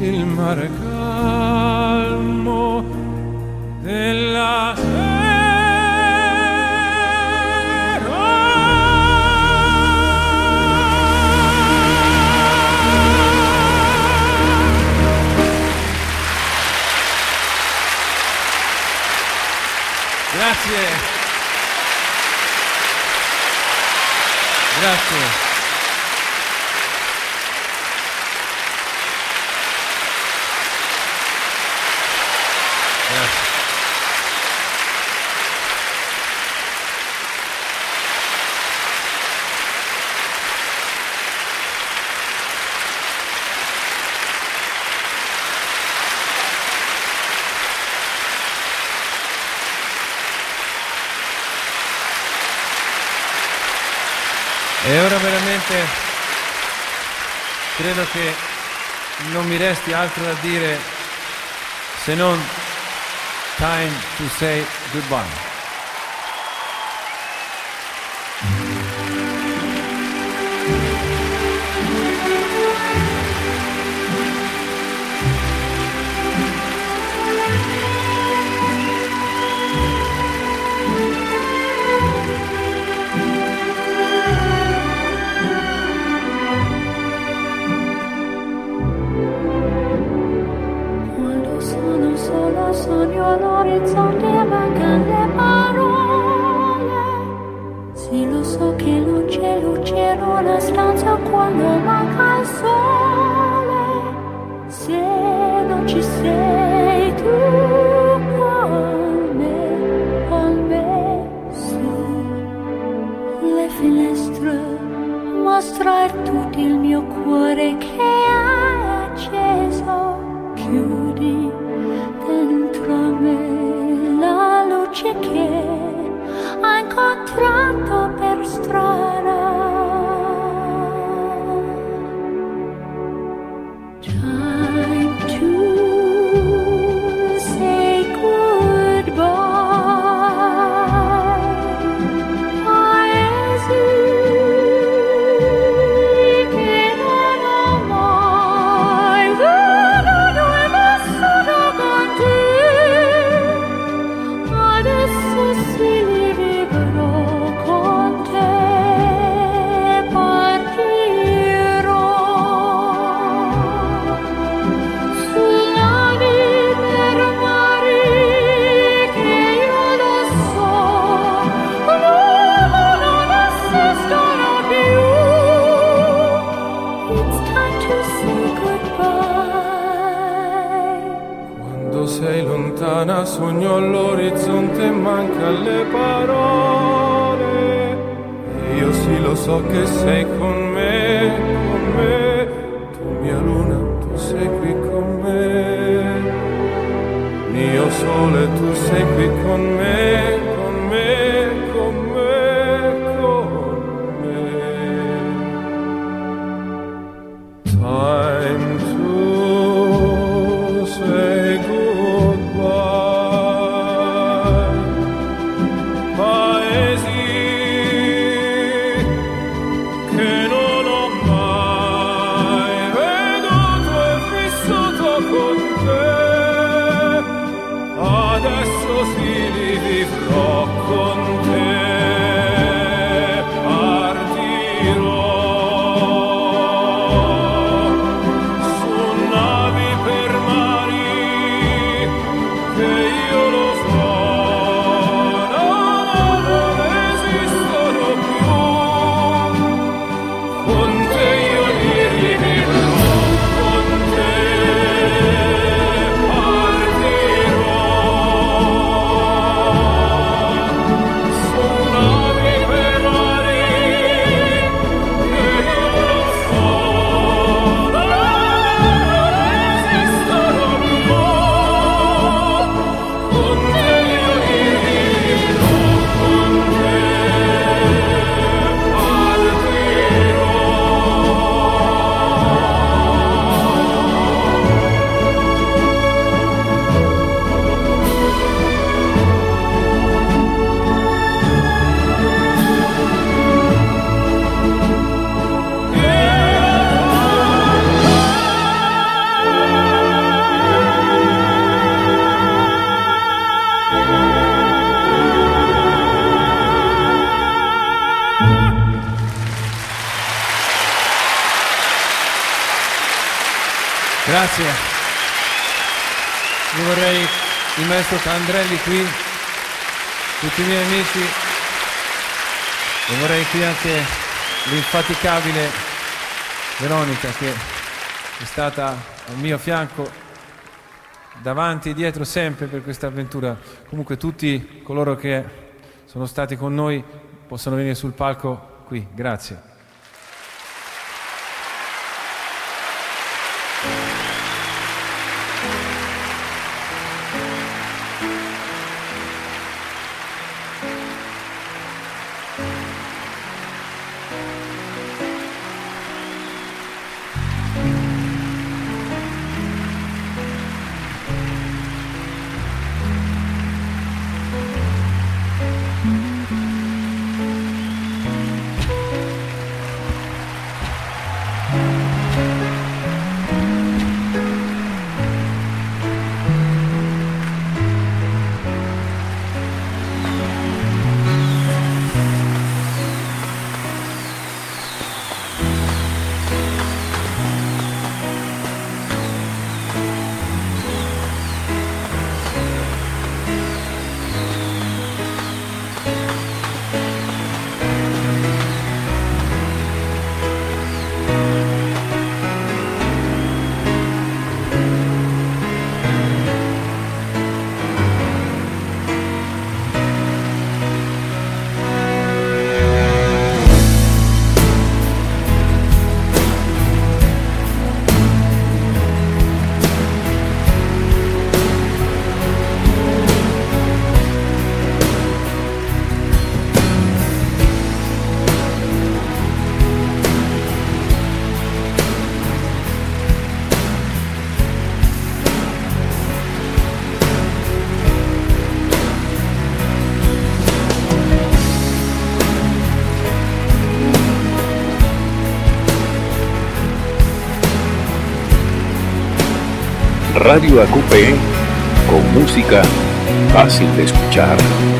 mare calmo della sera. grazie. Grazie. E ora veramente credo che non mi resti altro da dire se non time to say goodbye. Sogno all'orizzonte, mancano le parole. Sì, lo so che non c'è luce in una stanza quando manca il sole. Se non ci sei tu con me, con me, sì. Le finestre mostra tutto il mio cuore che è acceso. Chiudi dentro me la luce che ho incontrato per strada. Time to say goodbye. Paesi che non ho mai veduto e vissuto con te. Adesso sì li vivrò con te. Partirò su navi per mari che io lo so non esistono più. It's time to say goodbye. Quando sei lontana sogno all'orizzonte e manca le parole. E io sì lo so che sei con me, con me. Tu mia luna, tu sei qui con me. Mio sole, tu sei qui con me, con me, con me, con me. Time to say goodbye. Paesi che non ho mai veduto e vissuto con te. Adesso sì li vivrò con te. Partirò su navi per mari che io lo so no, non esistono più. Con te io li vivrò, con te partirò su navi per mari che io lo so non esistono più. Con te io li vivrò, con te partirò. Grazie. Io vorrei il maestro Candrelli qui, tutti i miei amici, e vorrei qui anche l'infaticabile Veronica, che è stata al mio fianco davanti e dietro sempre per questa avventura. Comunque tutti coloro che sono stati con noi possono venire sul palco qui. Grazie. Radio A Q P, con música fácil de escuchar.